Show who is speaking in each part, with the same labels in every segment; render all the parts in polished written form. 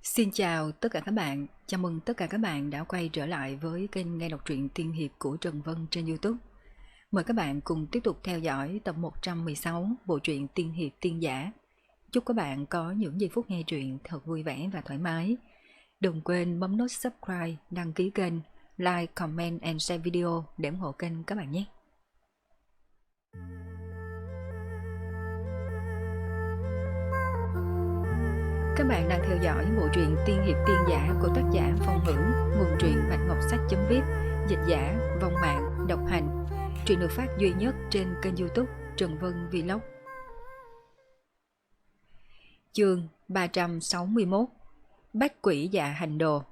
Speaker 1: Xin chào tất cả các bạn, chào mừng tất cả các bạn đã quay trở lại với kênh nghe đọc truyện tiên hiệp của Trần Vân trên YouTube. Mời các bạn cùng tiếp tục theo dõi tập 116 bộ truyện tiên hiệp tiên giả. Chúc các bạn có những giây phút nghe truyện thật vui vẻ và thoải mái. Đừng quên bấm nút subscribe, đăng ký kênh, like, comment and share video để ủng hộ kênh các bạn nhé. Các bạn đang theo dõi bộ truyện tiên hiệp tiên giả của tác giả Phong Ngữ, nguồn truyện Bạch Ngọc Sách.viết, dịch giả Vong Mạng, độc hành. Truyện được phát duy nhất trên kênh YouTube Trần Vân Vlog. Chương 361: Bách quỷ dạ hành đồ.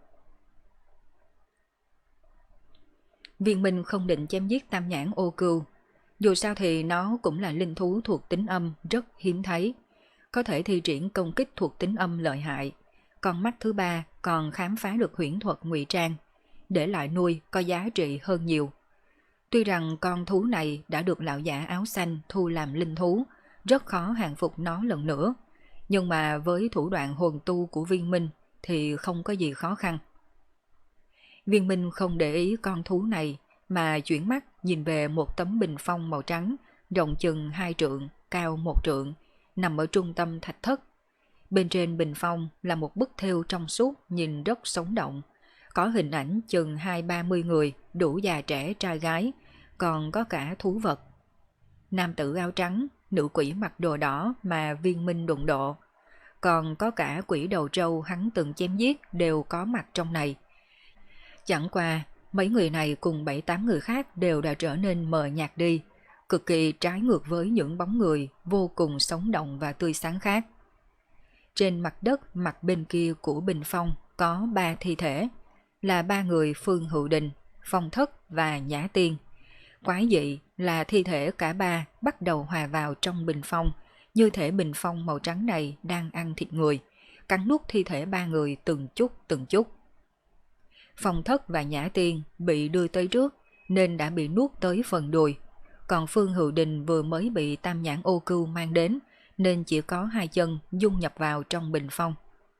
Speaker 1: Viên Minh không định chém giết Tam Nhãn Ô Cừu, dù sao thì nó cũng là linh thú thuộc tính âm rất hiếm thấy, có thể thi triển công kích thuộc tính âm lợi hại. Con mắt thứ ba còn khám phá được huyễn thuật ngụy trang, để lại nuôi có giá trị hơn nhiều. Tuy rằng con thú này đã được lão giả áo xanh thu làm linh thú, rất khó hàng phục nó lần nữa, nhưng mà với thủ đoạn hồn tu của Viên Minh thì không có gì khó khăn. Viên Minh không để ý con thú này mà chuyển mắt nhìn về một tấm bình phong màu trắng, rộng chừng 2 trượng, cao 1 trượng, nằm ở trung tâm thạch thất. Bên trên bình phong là một bức thêu trong suốt nhìn rất sống động, có hình ảnh chừng 20-30 người, đủ già trẻ trai gái, còn có cả thú vật. Nam tử áo trắng, nữ quỷ mặc đồ đỏ mà Viên Minh đụng độ, còn có cả quỷ đầu trâu hắn từng chém giết đều có mặt trong này. Chẳng qua, mấy người này cùng 7-8 người khác đều đã trở nên mờ nhạt đi, cực kỳ trái ngược với những bóng người vô cùng sống động và tươi sáng khác. Trên mặt đất mặt bên kia của bình phong có 3 thi thể, là 3 người Phương Hữu Đình, Phong Thất và Nhã Tiên. Quái dị là thi thể cả ba bắt đầu hòa vào trong bình phong, như thể bình phong màu trắng này đang ăn thịt người, cắn nuốt thi thể 3 người từng chút từng chút. Phong Thất và Nhã Tiên bị đưa tới trước nên đã bị nuốt tới phần đùi, còn Phương Hữu Đình vừa mới bị Tam Nhãn Ô Cừu mang đến nên chỉ có 2 chân dung nhập vào trong bình phong.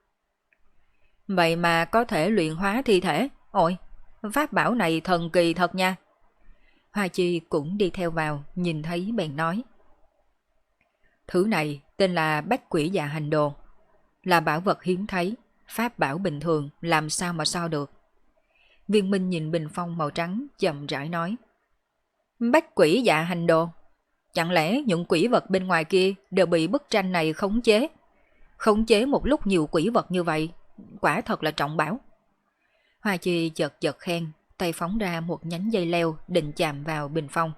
Speaker 1: Vậy mà có thể luyện hóa thi thể, ôi, pháp bảo này thần kỳ thật nha. Hoa Chi cũng đi theo vào, nhìn thấy bèn nói. Thứ này tên là Bách Quỷ Dạ Hành Đồ, là bảo vật hiếm thấy, pháp bảo bình thường làm sao mà so được. Viên Minh nhìn bình phong màu trắng chậm rãi nói. Bách Quỷ Dạ Hành Đồ, chẳng lẽ những quỷ vật bên ngoài kia đều bị bức tranh này khống chế? Khống chế một lúc nhiều quỷ vật như vậy, quả thật là trọng bảo. Hoa Chi chợt chợt khen, tay phóng ra một nhánh dây leo định chạm vào bình phong.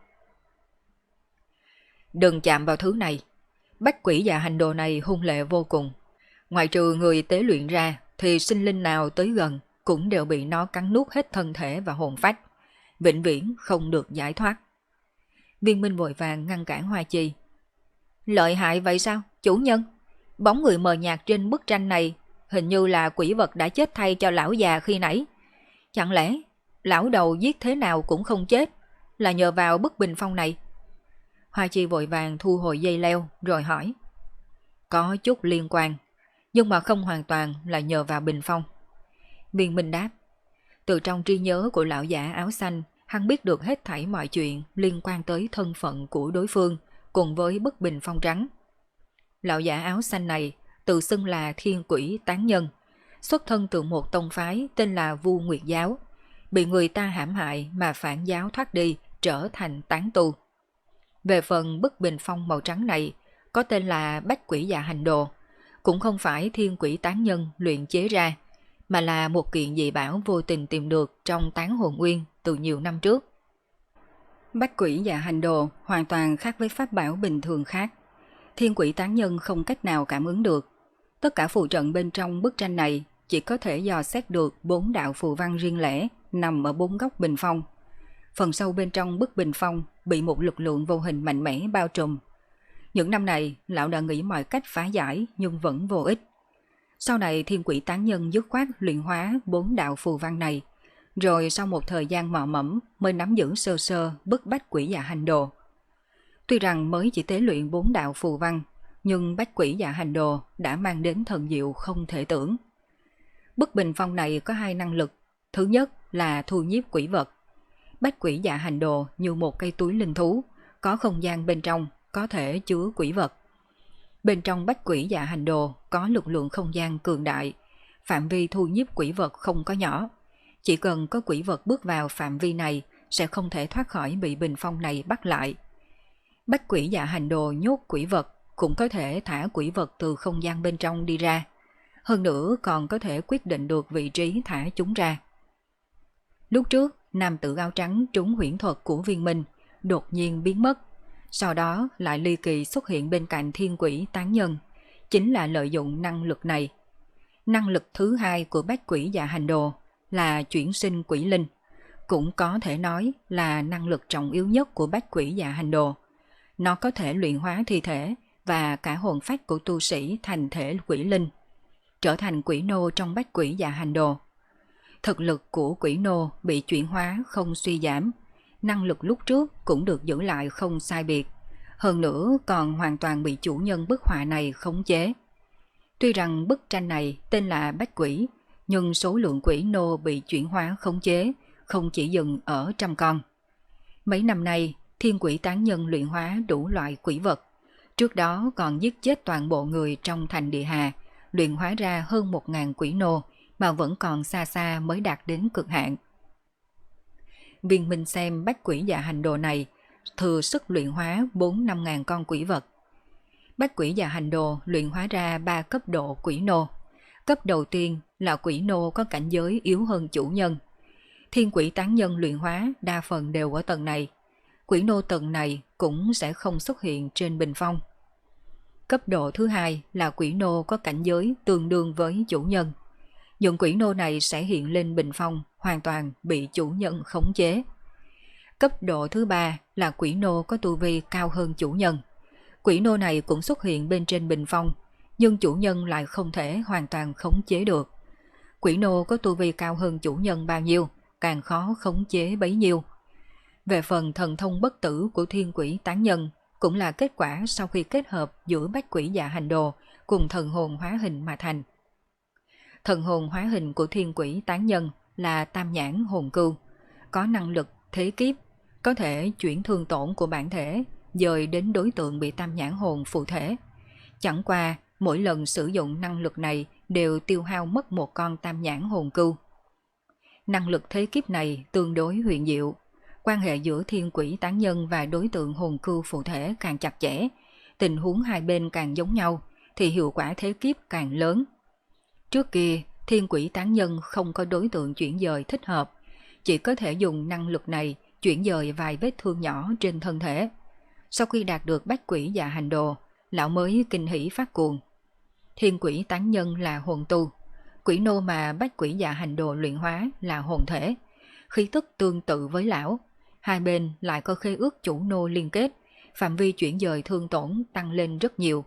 Speaker 1: Đừng chạm vào thứ này, Bách Quỷ Dạ Hành Đồ này hung lệ vô cùng. Ngoài trừ người tế luyện ra thì sinh linh nào tới gần cũng đều bị nó cắn nuốt hết thân thể và hồn phách, vĩnh viễn không được giải thoát. Viên Minh vội vàng ngăn cản Hoa Chi. Lợi hại vậy sao, chủ nhân? Bóng người mờ nhạt trên bức tranh này hình như là quỷ vật đã chết thay cho lão già khi nãy. Chẳng lẽ lão đầu giết thế nào cũng không chết, là nhờ vào bức bình phong này? Hoa Chi vội vàng thu hồi dây leo rồi hỏi. Có chút liên quan, nhưng mà không hoàn toàn là nhờ vào bình phong. Viên Minh đáp. Từ trong trí nhớ của lão giả áo xanh, hắn biết được hết thảy mọi chuyện liên quan tới thân phận của đối phương cùng với bức bình phong trắng. Lão giả áo xanh này tự xưng là Thiên Quỷ Tán Nhân, xuất thân từ một tông phái tên là Vu Nguyệt Giáo, bị người ta hãm hại mà phản giáo thoát đi trở thành tán tu. Về phần bức bình phong màu trắng này có tên là Bách Quỷ Dạ Hành Đồ, cũng không phải Thiên Quỷ Tán Nhân luyện chế ra, mà là một kiện dị bảo vô tình tìm được trong Tán Hồn Uyên từ nhiều năm trước. Bách Quỷ Dạ Hành Đồ hoàn toàn khác với pháp bảo bình thường khác. Thiên Quỷ Tán Nhân không cách nào cảm ứng được. Tất cả phù trận bên trong bức tranh này chỉ có thể dò xét được 4 đạo phù văn riêng lẻ nằm ở 4 góc bình phong. Phần sâu bên trong bức bình phong bị một lực lượng vô hình mạnh mẽ bao trùm. Những năm này, lão đã nghĩ mọi cách phá giải nhưng vẫn vô ích. Sau này Thiên Quỷ Tán Nhân dứt khoát luyện hóa 4 đạo phù văn này, rồi sau một thời gian mò mẫm mới nắm giữ sơ sơ bức Bách Quỷ Dạ Hành Đồ. Tuy rằng mới chỉ tế luyện 4 đạo phù văn, nhưng Bách Quỷ Dạ Hành Đồ đã mang đến thần diệu không thể tưởng. Bức bình phong này có hai năng lực. Thứ nhất là thu nhiếp quỷ vật. Bách quỷ dạ hành đồ như một cây túi linh thú, có không gian bên trong, có thể chứa quỷ vật. Bên trong bách quỷ dạ hành đồ có lực lượng không gian cường đại, phạm vi thu nhiếp quỷ vật không có nhỏ. Chỉ cần có quỷ vật bước vào phạm vi này sẽ không thể thoát khỏi bị bình phong này bắt lại. Bách quỷ dạ hành đồ nhốt quỷ vật, cũng có thể thả quỷ vật từ không gian bên trong đi ra. Hơn nữa còn có thể quyết định được vị trí thả chúng ra. Lúc trước, nam tử áo trắng trúng huyễn thuật của Viên Minh, đột nhiên biến mất. Sau đó lại ly kỳ xuất hiện bên cạnh thiên quỷ tán nhân, chính là lợi dụng năng lực này. Năng lực thứ hai của bách quỷ dạ hành đồ là chuyển sinh quỷ linh, cũng có thể nói là năng lực trọng yếu nhất của bách quỷ dạ hành đồ. Nó có thể luyện hóa thi thể và cả hồn phách của tu sĩ thành thể quỷ linh, trở thành quỷ nô trong bách quỷ dạ hành đồ. Thực lực của quỷ nô bị chuyển hóa không suy giảm, năng lực lúc trước cũng được giữ lại không sai biệt, hơn nữa còn hoàn toàn bị chủ nhân bức họa này khống chế. Tuy rằng bức tranh này tên là Bách Quỷ, nhưng số lượng quỷ nô bị chuyển hóa khống chế không chỉ dừng ở trăm con. Mấy năm nay, thiên quỷ tán nhân luyện hóa đủ loại quỷ vật, trước đó còn giết chết toàn bộ người trong thành địa hà, luyện hóa ra hơn 1000 quỷ nô mà vẫn còn xa xa mới đạt đến cực hạn. Viên Minh xem bách quỷ dạ hành đồ này thừa sức luyện hóa 4-5 ngàn con quỷ vật. Bách quỷ dạ hành đồ luyện hóa ra 3 cấp độ quỷ nô. Cấp đầu tiên là quỷ nô có cảnh giới yếu hơn chủ nhân. Thiên quỷ tán nhân luyện hóa đa phần đều ở tầng này. Quỷ nô tầng này cũng sẽ không xuất hiện trên bình phong. Cấp độ thứ hai là quỷ nô có cảnh giới tương đương với chủ nhân. Những quỷ nô này sẽ hiện lên bình phong, hoàn toàn bị chủ nhân khống chế. Cấp độ thứ ba là quỷ nô có tu vi cao hơn chủ nhân. Quỷ nô này cũng xuất hiện bên trên bình phong, nhưng chủ nhân lại không thể hoàn toàn khống chế được. Quỷ nô có tu vi cao hơn chủ nhân bao nhiêu, càng khó khống chế bấy nhiêu. Về phần thần thông bất tử của thiên quỷ tán nhân, cũng là kết quả sau khi kết hợp giữa bách quỷ dạ hành đồ cùng thần hồn hóa hình mà thành. Thần hồn hóa hình của thiên quỷ tán nhân là tam nhãn hồn cưu, có năng lực thế kiếp, có thể chuyển thương tổn của bản thể dời đến đối tượng bị tam nhãn hồn phụ thể. Chẳng qua, mỗi lần sử dụng năng lực này đều tiêu hao mất một con tam nhãn hồn cưu. Năng lực thế kiếp này tương đối huyền diệu, quan hệ giữa thiên quỷ tán nhân và đối tượng hồn cưu phụ thể càng chặt chẽ, tình huống hai bên càng giống nhau thì hiệu quả thế kiếp càng lớn. Trước kia, thiên quỷ tán nhân không có đối tượng chuyển dời thích hợp, chỉ có thể dùng năng lực này chuyển dời vài vết thương nhỏ trên thân thể. Sau khi đạt được bách quỷ dạ hành đồ, lão mới kinh hỉ phát cuồng. Thiên quỷ tán nhân là hồn tu, quỷ nô mà bách quỷ dạ hành đồ luyện hóa là hồn thể, khí tức tương tự với lão. Hai bên lại có khế ước chủ nô liên kết, phạm vi chuyển dời thương tổn tăng lên rất nhiều.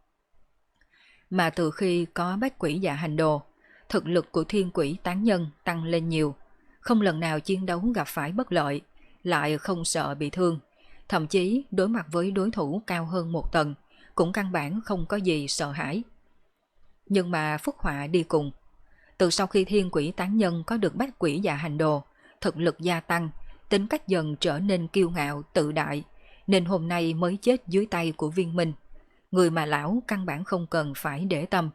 Speaker 1: Mà từ khi có bách quỷ dạ hành đồ, thực lực của thiên quỷ tán nhân tăng lên nhiều, không lần nào chiến đấu gặp phải bất lợi, lại không sợ bị thương, thậm chí đối mặt với đối thủ cao hơn một tầng, cũng căn bản không có gì sợ hãi. Nhưng mà phúc họa đi cùng. Từ sau khi thiên quỷ tán nhân có được bách quỷ dạ hành đồ, thực lực gia tăng, tính cách dần trở nên kiêu ngạo, tự đại, nên hôm nay mới chết dưới tay của Viên Minh, người mà lão căn bản không cần phải để tâm.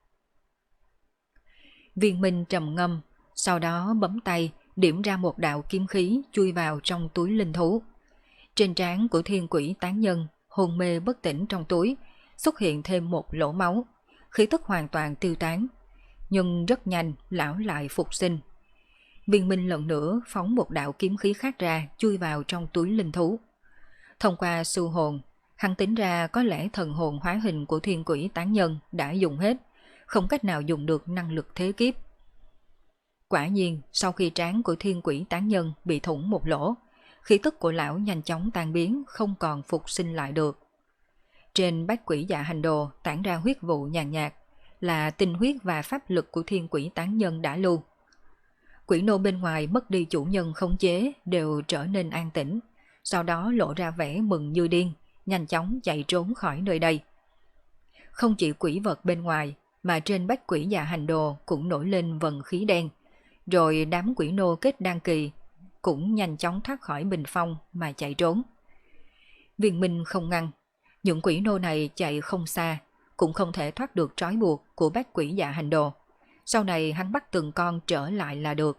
Speaker 1: Viên Minh trầm ngâm, sau đó bấm tay điểm ra một đạo kiếm khí chui vào trong túi linh thú. Trên trán của thiên quỷ tán nhân hôn mê bất tỉnh trong túi xuất hiện thêm một lỗ máu, khí tức hoàn toàn tiêu tán, nhưng rất nhanh lão lại phục sinh. Viên Minh lần nữa phóng một đạo kiếm khí khác ra chui vào trong túi linh thú. Thông qua su hồn, hắn tính ra có lẽ thần hồn hóa hình của thiên quỷ tán nhân đã dùng hết, không cách nào dùng được năng lực thế kiếp. Quả nhiên, sau khi trán của thiên quỷ tán nhân bị thủng một lỗ, khí tức của lão nhanh chóng tan biến, không còn phục sinh lại được. Trên bách quỷ dạ hành đồ tản ra huyết vụ nhàn nhạt, là tinh huyết và pháp lực của thiên quỷ tán nhân đã lưu. Quỷ nô bên ngoài mất đi chủ nhân khống chế đều trở nên an tĩnh, sau đó lộ ra vẻ mừng như điên, nhanh chóng chạy trốn khỏi nơi đây. Không chỉ quỷ vật bên ngoài, mà trên bách quỷ dạ hành đồ cũng nổi lên vần khí đen, rồi đám quỷ nô kết đan kỳ cũng nhanh chóng thoát khỏi bình phong mà chạy trốn. Viên Minh không ngăn, những quỷ nô này chạy không xa, cũng không thể thoát được trói buộc của bách quỷ dạ hành đồ. Sau này hắn bắt từng con trở lại là được.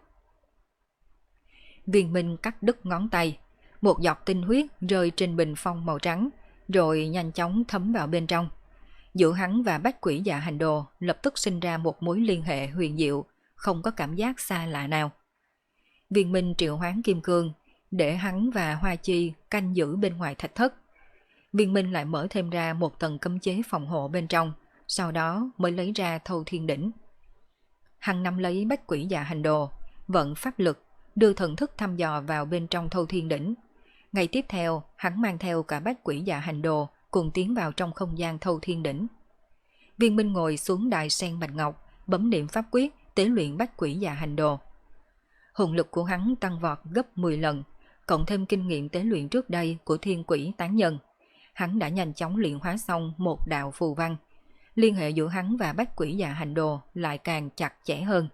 Speaker 1: Viên Minh cắt đứt ngón tay, một giọt tinh huyết rơi trên bình phong màu trắng, rồi nhanh chóng thấm vào bên trong. Giữa hắn và bách quỷ dạ hành đồ lập tức sinh ra một mối liên hệ huyền diệu, không có cảm giác xa lạ nào. Viên Minh triệu hoán kim cương, để hắn và Hoa Chi canh giữ bên ngoài thạch thất. Viên Minh lại mở thêm ra một tầng cấm chế phòng hộ bên trong, sau đó mới lấy ra Thâu Thiên Đỉnh. Hắn nắm lấy bách quỷ dạ hành đồ, vận pháp lực, đưa thần thức thăm dò vào bên trong Thâu Thiên Đỉnh. Ngày tiếp theo, hắn mang theo cả bách quỷ dạ hành đồ cùng tiến vào trong không gian Thâu Thiên Đỉnh. Viên Minh ngồi xuống đài sen bạch ngọc, bấm niệm pháp quyết, tế luyện bách quỷ dạ hành đồ. Hồn lực của hắn tăng vọt gấp 10 lần, cộng thêm kinh nghiệm tế luyện trước đây của thiên quỷ tán nhân. Hắn đã nhanh chóng luyện hóa xong một đạo phù văn. Liên hệ giữa hắn và bách quỷ dạ hành đồ lại càng chặt chẽ hơn.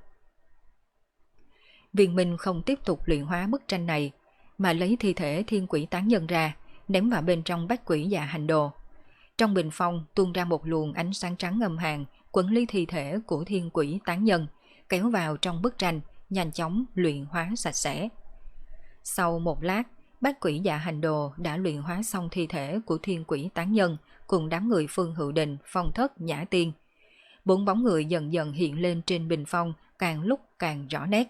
Speaker 1: Viên Minh không tiếp tục luyện hóa bức tranh này, mà lấy thi thể thiên quỷ tán nhân ra, ném vào bên trong bách quỷ dạ hành đồ. Trong bình phong tuôn ra một luồng ánh sáng trắng âm hàn, quấn lấy thi thể của thiên quỷ tán nhân, kéo vào trong bức tranh, nhanh chóng luyện hóa sạch sẽ. Sau một lát, bách quỷ dạ hành đồ đã luyện hóa xong thi thể của thiên quỷ tán nhân cùng đám người Phương Hữu Đình, Phong Thất, Nhã Tiên. 4 bóng người dần dần hiện lên trên bình phong, càng lúc càng rõ nét.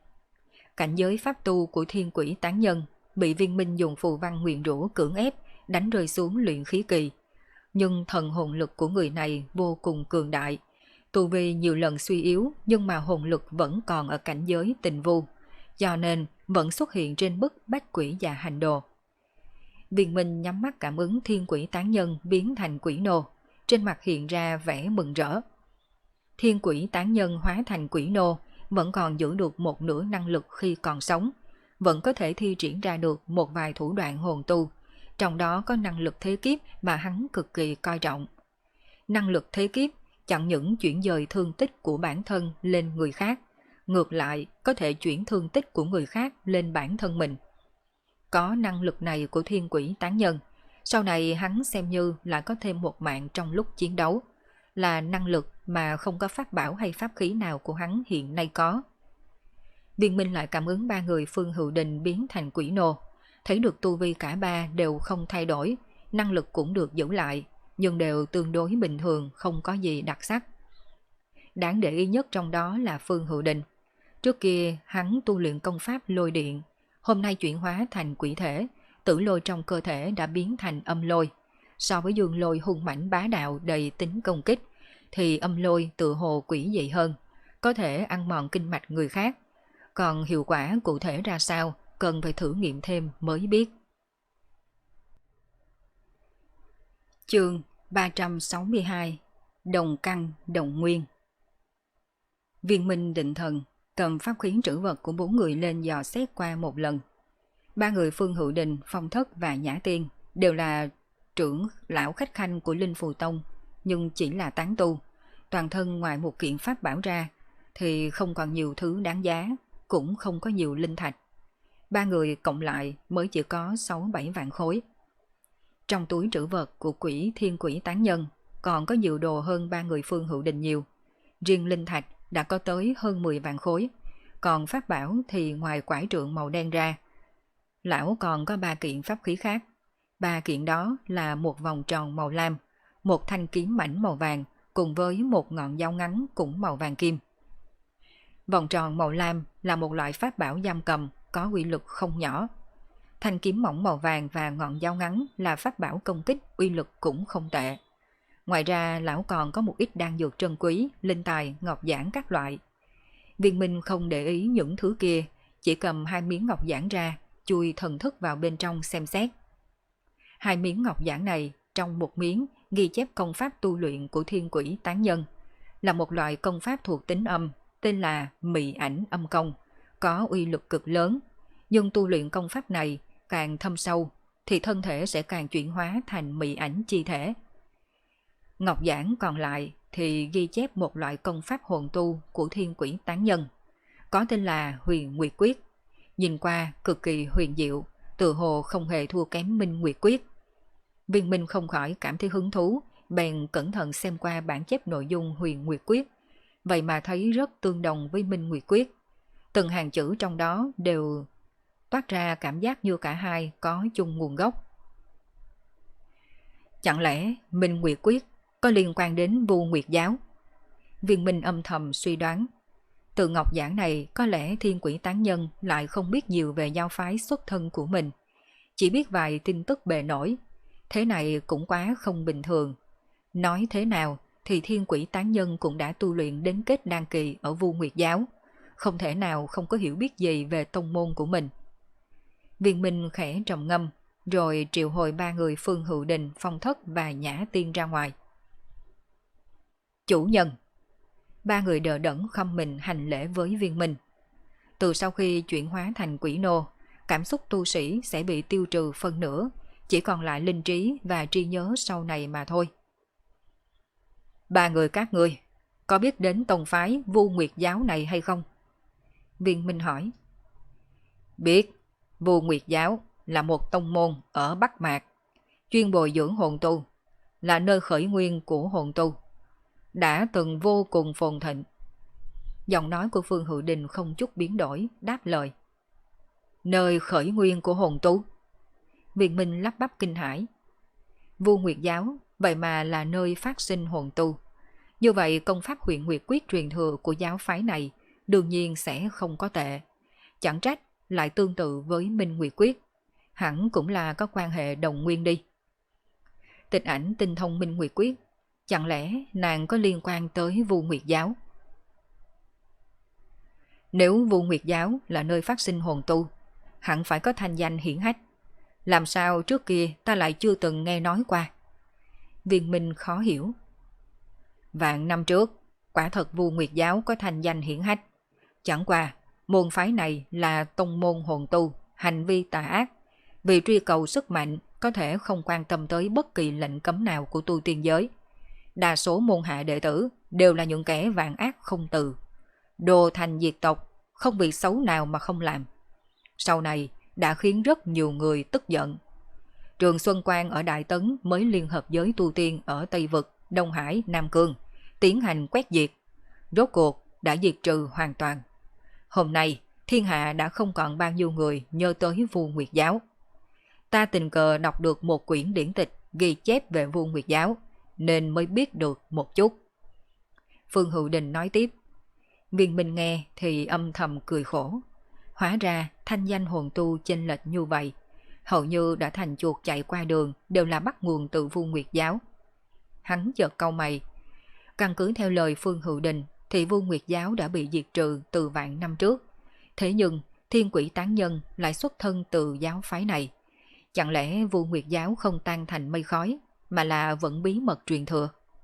Speaker 1: Cảnh giới pháp tu của thiên quỷ tán nhân bị Viên Minh dùng phù văn nguyền rủa cưỡng ép đánh rơi xuống luyện khí kỳ. Nhưng thần hồn lực của người này vô cùng cường đại. Tu vi nhiều lần suy yếu nhưng mà hồn lực vẫn còn ở cảnh giới tình vu, cho nên vẫn xuất hiện trên bức bách quỷ dạ hành đồ. Viên Minh nhắm mắt cảm ứng thiên quỷ tán nhân biến thành quỷ nô, trên mặt hiện ra vẻ mừng rỡ. Thiên quỷ tán nhân hóa thành quỷ nô vẫn còn giữ được một nửa năng lực khi còn sống, vẫn có thể thi triển ra được một vài thủ đoạn hồn tu, trong đó có năng lực thế kiếp mà hắn cực kỳ coi trọng. Năng lực thế kiếp chẳng những chuyển dời thương tích của bản thân lên người khác, ngược lại có thể chuyển thương tích của người khác lên bản thân mình. Có năng lực này của thiên quỷ tán nhân, sau này hắn xem như là có thêm một mạng trong lúc chiến đấu, là năng lực mà không có pháp bảo hay pháp khí nào của hắn hiện nay có. Viên Minh lại cảm ứng 3 người Phương Hữu Đình biến thành quỷ nô, thấy được tu vi cả ba đều không thay đổi, năng lực cũng được giữ lại, nhưng đều tương đối bình thường, không có gì đặc sắc. Đáng để ý nhất trong đó là Phương Hữu Đình. Trước kia hắn tu luyện công pháp lôi điện, hôm nay chuyển hóa thành quỷ thể, tử lôi trong cơ thể đã biến thành âm lôi. So với dương lôi hung mãnh bá đạo đầy tính công kích, thì âm lôi tự hồ quỷ dị hơn, có thể ăn mòn kinh mạch người khác. Còn hiệu quả cụ thể ra sao, cần phải thử nghiệm thêm mới biết. Chương 362 Đồng căn đồng nguyên. Viên Minh định thần, cầm pháp khí trữ vật của 4 người lên dò xét qua một lần. 3 người Phương Hữu Đình, Phong Thất và Nhã Tiên đều là trưởng lão khách khanh của Linh Phù Tông, nhưng chỉ là tán tu. Toàn thân ngoài một kiện pháp bảo ra thì không còn nhiều thứ đáng giá, cũng không có nhiều linh thạch. 3 người cộng lại mới chỉ có 6-7 vạn khối. Trong túi trữ vật của quỷ thiên quỷ tán nhân còn có nhiều đồ hơn 3 người Phương Hữu Đình nhiều. Riêng linh thạch đã có tới hơn 10 vạn khối, còn pháp bảo thì ngoài quải trượng màu đen ra, lão còn có 3 kiện pháp khí khác. 3 kiện đó là một vòng tròn màu lam, một thanh kiếm mảnh màu vàng cùng với một ngọn dao ngắn cũng màu vàng kim. Vòng tròn màu lam là một loại pháp bảo giam cầm có uy lực không nhỏ. Thanh kiếm mỏng màu vàng và ngọn dao ngắn là pháp bảo công kích uy lực cũng không tệ. Ngoài ra lão còn có một ít đan dược trân quý, linh tài, ngọc giản các loại. Viên Minh không để ý những thứ kia, chỉ cầm 2 miếng ngọc giản ra, chui thần thức vào bên trong xem xét. 2 miếng ngọc giản này, trong một miếng ghi chép công pháp tu luyện của thiên quỷ tán nhân, là một loại công pháp thuộc tính âm, tên là Mị Ảnh Âm Công, có uy lực cực lớn, nhưng tu luyện công pháp này càng thâm sâu thì thân thể sẽ càng chuyển hóa thành mị ảnh chi thể. Ngọc giản còn lại thì ghi chép một loại công pháp hồn tu của thiên quỷ tán nhân, có tên là Huyền Nguyệt Quyết. Nhìn qua cực kỳ huyền diệu, tự hồ không hề thua kém Minh Nguyệt Quyết. Viên Minh không khỏi cảm thấy hứng thú, bèn cẩn thận xem qua bản chép nội dung Huyền Nguyệt Quyết, vậy mà thấy rất tương đồng với Minh Nguyệt Quyết. Từng hàng chữ trong đó đều toát ra cảm giác như cả hai có chung nguồn gốc. Chẳng lẽ Minh Nguyệt Quyết có liên quan đến Vu Nguyệt Giáo? Viên Minh âm thầm suy đoán. Từ ngọc giảng này có lẽ thiên quỷ tán nhân lại không biết nhiều về giáo phái xuất thân của mình, chỉ biết vài tin tức bề nổi. Thế này cũng quá không bình thường. Nói thế nào thì thiên quỷ tán nhân cũng đã tu luyện đến kết đan kỳ ở Vu Nguyệt Giáo, không thể nào không có hiểu biết gì về tông môn của mình. Viên Minh khẽ trầm ngâm, rồi triệu hồi ba người Phương Hữu Đình, Phong Thất và Nhã Tiên ra ngoài. Chủ nhân! Ba người đờ đẫn khom mình hành lễ với Viên Minh. Từ sau khi chuyển hóa thành quỷ nô, cảm xúc tu sĩ sẽ bị tiêu trừ phân nửa, chỉ còn lại linh trí và trí nhớ sau này mà thôi. Ba người các ngươi có biết đến tông phái Vu Nguyệt Giáo này hay không? Viên Minh hỏi. Biết, Vu Nguyệt Giáo là một tông môn ở Bắc Mạc, chuyên bồi dưỡng hồn tu, là nơi khởi nguyên của hồn tu, đã từng vô cùng phồn thịnh. Giọng nói của Phương Hữu Đình không chút biến đổi, đáp lời. Nơi khởi nguyên của hồn tu? Viên Minh lắp bắp kinh hãi. Vu Nguyệt Giáo vậy mà là nơi phát sinh hồn tu. Như vậy công pháp Huyền Nguyệt Quyết truyền thừa của giáo phái này đương nhiên sẽ không có tệ. Chẳng trách lại tương tự với Minh Nguyệt Quyết, hẳn cũng là có quan hệ đồng nguyên đi. Tịch Ảnh tinh thông Minh Nguyệt Quyết, chẳng lẽ nàng có liên quan tới Vu Nguyệt Giáo? Nếu Vu Nguyệt Giáo là nơi phát sinh hồn tu, hẳn phải có thanh danh hiển hách. Làm sao trước kia ta lại chưa từng nghe nói qua? Viên Minh khó hiểu. Vạn năm trước, quả thật Vu Nguyệt Giáo có thanh danh hiển hách. Chẳng qua, môn phái này là tông môn hồn tu, hành vi tà ác. Vì truy cầu sức mạnh, có thể không quan tâm tới bất kỳ lệnh cấm nào của tu tiên giới. Đa số môn hạ đệ tử đều là những kẻ vạn ác không từ. Đồ thành diệt tộc, không việc xấu nào mà không làm. Sau này đã khiến rất nhiều người tức giận. Trường Xuân Quang ở Đại Tấn mới liên hợp giới tu tiên ở Tây Vực, Đông Hải, Nam Cương, tiến hành quét diệt. Rốt cuộc đã diệt trừ hoàn toàn. Hôm nay, thiên hạ đã không còn bao nhiêu người nhớ tới Vu Nguyệt Giáo. Ta tình cờ đọc được một quyển điển tịch ghi chép về Vu Nguyệt Giáo, nên mới biết được một chút. Phương Hữu Đình nói tiếp. Viên Minh nghe thì âm thầm cười khổ. Hóa ra thanh danh hồn tu chênh lệch như vậy, hầu như đã thành chuột chạy qua đường đều là bắt nguồn từ Vu Nguyệt Giáo. Hắn chợt cau mày. Căn cứ theo lời Phương Hữu Đình thì Vu Nguyệt Giáo đã bị diệt trừ từ vạn năm trước. Thế nhưng thiên quỷ tán nhân lại xuất thân từ giáo phái này. Chẳng lẽ Vu Nguyệt Giáo không tan thành mây khói, mà là vẫn bí mật truyền thừa?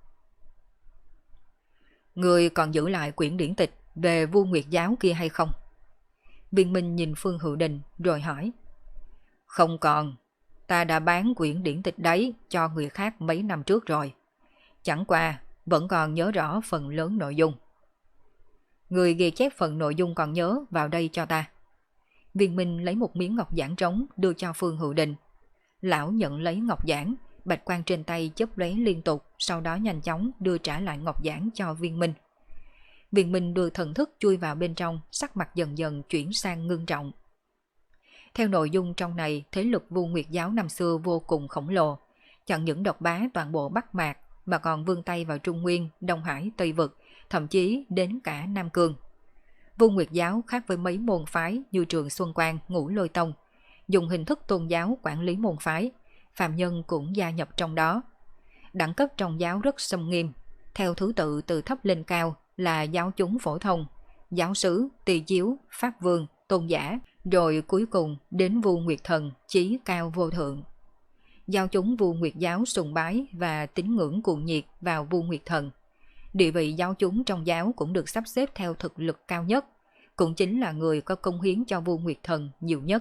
Speaker 1: Người còn giữ lại quyển điển tịch về Vu Nguyệt Giáo kia hay không? Viên Minh nhìn Phương Hữu Đình rồi hỏi. Không còn, ta đã bán quyển điển tịch đấy cho người khác mấy năm trước rồi. Chẳng qua vẫn còn nhớ rõ phần lớn nội dung. Người ghi chép phần nội dung còn nhớ vào đây cho ta. Viên Minh lấy một miếng ngọc giản trống đưa cho Phương Hữu Đình. Lão nhận lấy ngọc giản, bạch quang trên tay chớp lóe liên tục, sau đó nhanh chóng đưa trả lại ngọc giản cho Viên Minh. Viên Minh đưa thần thức chui vào bên trong, sắc mặt dần dần chuyển sang ngưng trọng. Theo nội dung trong này, thế lực Vu Nguyệt Giáo năm xưa vô cùng khổng lồ, chẳng những độc bá toàn bộ Bắc Mạc mà còn vươn tay vào Trung Nguyên, Đông Hải, Tây Vực, thậm chí đến cả Nam Cương. Vu Nguyệt Giáo khác với mấy môn phái như Trường Xuân Quang, Ngũ Lôi Tông, dùng hình thức tôn giáo quản lý môn phái, phàm nhân cũng gia nhập trong đó. Đẳng cấp trong giáo rất xâm nghiêm, theo thứ tự từ thấp lên cao là giáo chúng phổ thông, giáo sứ, tỳ chiếu, pháp vương, tôn giả, rồi cuối cùng đến Vu Nguyệt Thần, chí cao vô thượng. Giáo chúng Vu Nguyệt Giáo sùng bái và tín ngưỡng cuồng nhiệt vào Vu Nguyệt Thần. Địa vị giáo chúng trong giáo cũng được sắp xếp theo thực lực cao nhất, cũng chính là người có công hiến cho Vu Nguyệt Thần nhiều nhất.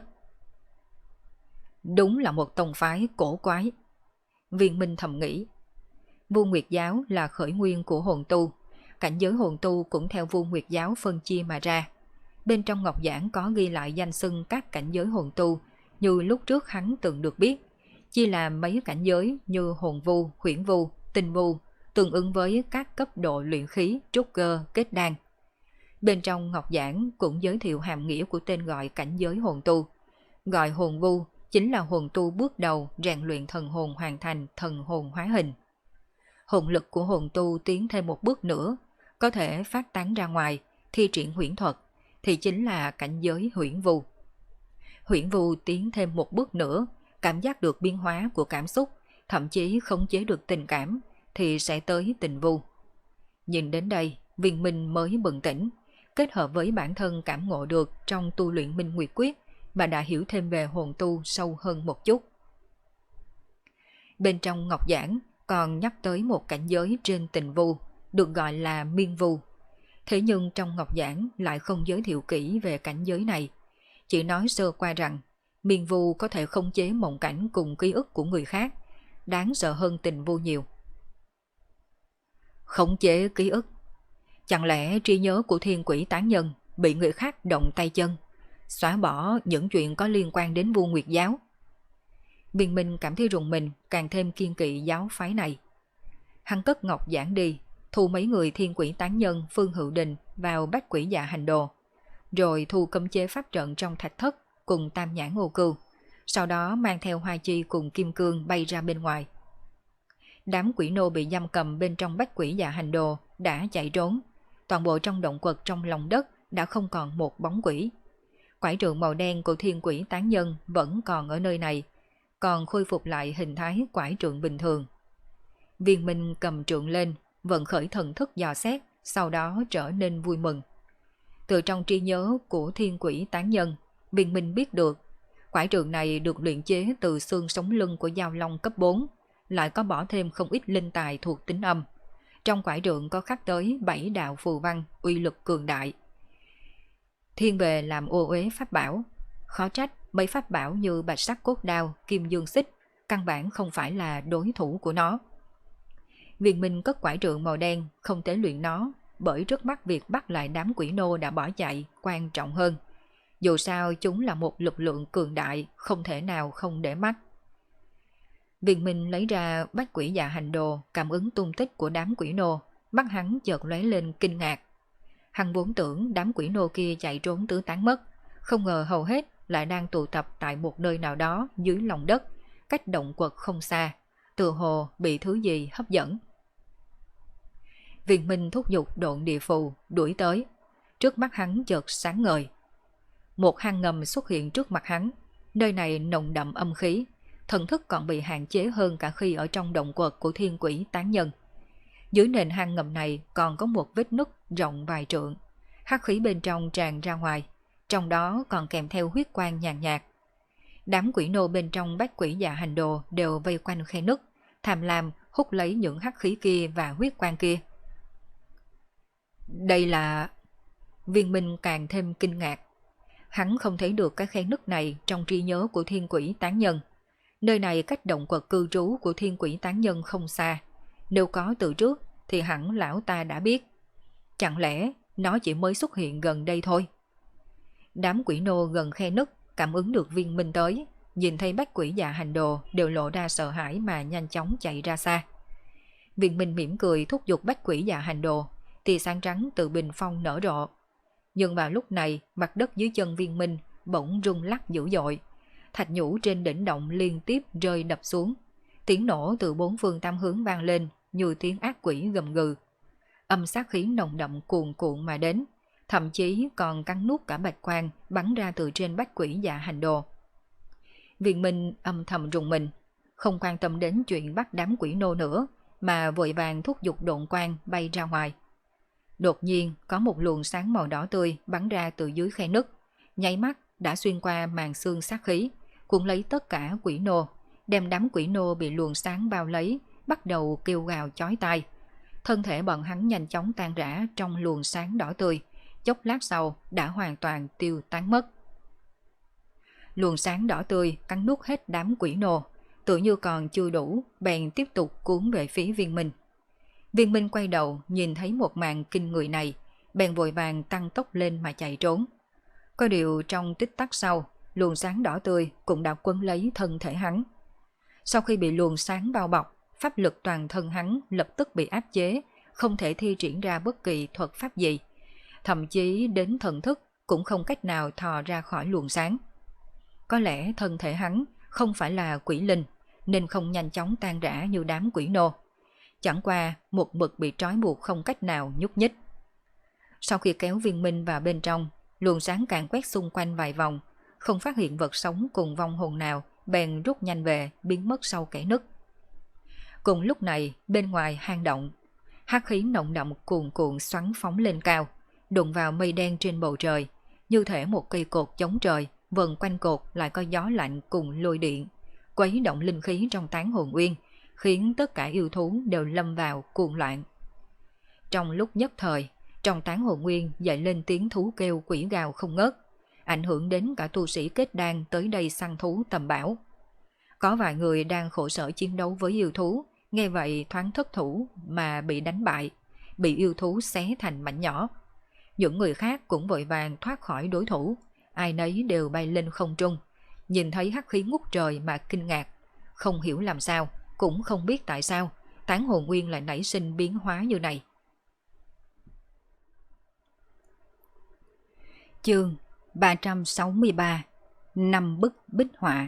Speaker 1: Đúng là một tông phái cổ quái. Viên Minh thầm nghĩ. Vu Nguyệt Giáo là khởi nguyên của hồn tu, cảnh giới hồn tu cũng theo Vu Nguyệt Giáo phân chia mà ra. Bên trong ngọc giảng có ghi lại danh xưng các cảnh giới hồn tu như lúc trước hắn từng được biết, chia làm mấy cảnh giới như hồn vu, huyễn vu, tinh vu, tương ứng với các cấp độ luyện khí, trúc cơ, kết đan. Bên trong ngọc giảng cũng giới thiệu hàm nghĩa của tên gọi cảnh giới hồn tu. Gọi hồn vu chính là hồn tu bước đầu rèn luyện thần hồn hoàn thành thần hồn hóa hình. Hồn lực của hồn tu tiến thêm một bước nữa, có thể phát tán ra ngoài, thi triển huyễn thuật, thì chính là cảnh giới huyễn vu. Huyễn vu tiến thêm một bước nữa, cảm giác được biến hóa của cảm xúc, thậm chí khống chế được tình cảm, thì sẽ tới tình vu. Nhìn đến đây, Viên Minh mới bừng tỉnh, kết hợp với bản thân cảm ngộ được trong tu luyện Minh Nguyệt Quyết mà đã hiểu thêm về hồn tu sâu hơn một chút. Bên trong ngọc giảng còn nhắc tới một cảnh giới trên tình vu, được gọi là miên vu. Thế nhưng trong ngọc giảng lại không giới thiệu kỹ về cảnh giới này, chỉ nói sơ qua rằng miên vu có thể khống chế mộng cảnh cùng ký ức của người khác, đáng sợ hơn tình vu nhiều. Khống chế ký ức? Chẳng lẽ trí nhớ của thiên quỷ tán nhân bị người khác động tay chân, xóa bỏ những chuyện có liên quan đến Vu Nguyệt Giáo? Viên Minh cảm thấy rùng mình, càng thêm kiên kỵ giáo phái này. Hắn cất ngọc giảng đi, thu mấy người thiên quỷ tán nhân Phương Hữu Đình vào Bách Quỷ Dạ Hành Đồ, rồi thu cấm chế pháp trận trong thạch thất cùng Tam Nhãn Ô Cưu, sau đó mang theo Hoa Chi cùng Kim Cương bay ra bên ngoài. Đám quỷ nô bị giam cầm bên trong Bách Quỷ Dạ Hành Đồ đã chạy trốn, toàn bộ trong động quật trong lòng đất đã không còn một bóng quỷ. Quải trượng màu đen của thiên quỷ tán nhân vẫn còn ở nơi này, còn khôi phục lại hình thái quải trượng bình thường. Viên Minh cầm trượng lên, vận khởi thần thức dò xét, sau đó trở nên vui mừng. Từ trong trí nhớ của thiên quỷ tán nhân, Viên Minh biết được quải trượng này được luyện chế từ xương sống lưng của giao long cấp 4, lại có bỏ thêm không ít linh tài thuộc tính âm. Trong quải trượng có khắc tới 7 đạo phù văn, uy lực cường đại. Thiên về làm ô uế pháp bảo, khó trách mấy pháp bảo như bạch sắc cốt đao, kim dương xích căn bản không phải là đối thủ của nó. Viên Minh cất quải trượng màu đen, không thể luyện nó, bởi trước mắt việc bắt lại đám quỷ nô đã bỏ chạy quan trọng hơn. Dù sao chúng là một lực lượng cường đại, không thể nào không để mắt. Viên Minh lấy ra Bách Quỷ Dạ Hành Đồ, cảm ứng tung tích của đám quỷ nô, mắt hắn chợt lóe lên kinh ngạc. Hắn vốn tưởng đám quỷ nô kia chạy trốn tứ tán mất, không ngờ hầu hết lại đang tụ tập tại một nơi nào đó dưới lòng đất, cách động quật không xa, tựa hồ bị thứ gì hấp dẫn. Viên Minh thúc giục độn địa phù đuổi tới, trước mắt hắn chợt sáng ngời. Một hang ngầm xuất hiện trước mặt hắn, nơi này nồng đậm âm khí, thần thức còn bị hạn chế hơn cả khi ở trong động quật của thiên quỷ tán nhân. Dưới nền hang ngầm này còn có một vết nứt rộng vài trượng, hắc khí bên trong tràn ra ngoài, trong đó còn kèm theo huyết quang nhàn nhạt. Đám quỷ nô bên trong Bách Quỷ Dạ Hành Đồ đều vây quanh khe nứt, tham lam hút lấy những hắc khí kia và huyết quang kia. Đây là... Viên Minh càng thêm kinh ngạc. Hắn không thấy được cái khe nứt này trong trí nhớ của thiên quỷ tán nhân. Nơi này cách động quật cư trú của thiên quỷ tán nhân không xa. Nếu có từ trước thì hẳn lão ta đã biết. Chẳng lẽ nó chỉ mới xuất hiện gần đây thôi? Đám quỷ nô gần khe nứt cảm ứng được Viên Minh tới, nhìn thấy Bách Quỷ Dạ Hành Đồ đều lộ ra sợ hãi mà nhanh chóng chạy ra xa. Viên Minh mỉm cười thúc giục Bách Quỷ Dạ Hành Đồ, tia sáng trắng từ bình phong nở rộ. Nhưng vào lúc này, mặt đất dưới chân Viên Minh bỗng rung lắc dữ dội. Thạch nhũ trên đỉnh động liên tiếp rơi đập xuống. Tiếng nổ từ bốn phương tám hướng vang lên như tiếng ác quỷ gầm gừ. Âm sát khí nồng đậm cuồn cuộn mà đến, thậm chí còn cắn nuốt cả bạch quang bắn ra từ trên Bách Quỷ Dạ Hành Đồ. Viên Minh âm thầm rùng mình, không quan tâm đến chuyện bắt đám quỷ nô nữa, mà vội vàng thúc giục độn quang bay ra ngoài. Đột nhiên có một luồng sáng màu đỏ tươi bắn ra từ dưới khe nứt, nháy mắt đã xuyên qua màn xương sát khí, cuốn lấy tất cả quỷ nô, đem đám quỷ nô bị luồng sáng bao lấy, bắt đầu kêu gào chói tai. Thân thể bọn hắn nhanh chóng tan rã trong luồng sáng đỏ tươi, chốc lát sau đã hoàn toàn tiêu tán mất. Luồng sáng đỏ tươi cắn nuốt hết đám quỷ nô, tự như còn chưa đủ, bèn tiếp tục cuốn về phía Viên Minh. Viên Minh quay đầu nhìn thấy một màn kinh người này, bèn vội vàng tăng tốc lên mà chạy trốn. Có điều trong tích tắc sau, luồng sáng đỏ tươi cũng đã quấn lấy thân thể hắn. Sau khi bị luồng sáng bao bọc, pháp lực toàn thân hắn lập tức bị áp chế, không thể thi triển ra bất kỳ thuật pháp gì. Thậm chí đến thần thức cũng không cách nào thò ra khỏi luồng sáng. Có lẽ thân thể hắn không phải là quỷ linh, nên không nhanh chóng tan rã như đám quỷ nô. Chẳng qua một mực bị trói buộc không cách nào nhúc nhích. Sau khi kéo Viên Minh vào bên trong, luồng sáng càng quét xung quanh vài vòng, không phát hiện vật sống cùng vong hồn nào, bèn rút nhanh về, biến mất sau kẽ nứt. Cùng lúc này, bên ngoài hang động, hắc khí nồng đậm cuồn cuộn xoắn phóng lên cao, đụng vào mây đen trên bầu trời, như thể một cây cột chống trời, vần quanh cột lại có gió lạnh cùng lôi điện, quấy động linh khí trong tán hồn uyên, khiến tất cả yêu thú đều lâm vào cuồng loạn. Trong lúc nhất thời, trong tán hồn nguyên dậy lên tiếng thú kêu quỷ gào không ngớt, ảnh hưởng đến cả tu sĩ kết đan tới đây săn thú tầm bảo. Có vài người đang khổ sở chiến đấu với yêu thú, nghe vậy thoáng thất thủ mà bị đánh bại, bị yêu thú xé thành mảnh nhỏ. Những người khác cũng vội vàng thoát khỏi đối thủ, ai nấy đều bay lên không trung, nhìn thấy hắc khí ngút trời mà kinh ngạc, không hiểu làm sao, cũng không biết tại sao tán hồn nguyên lại nảy sinh biến hóa như này. Chương 363 Năm bức bích họa.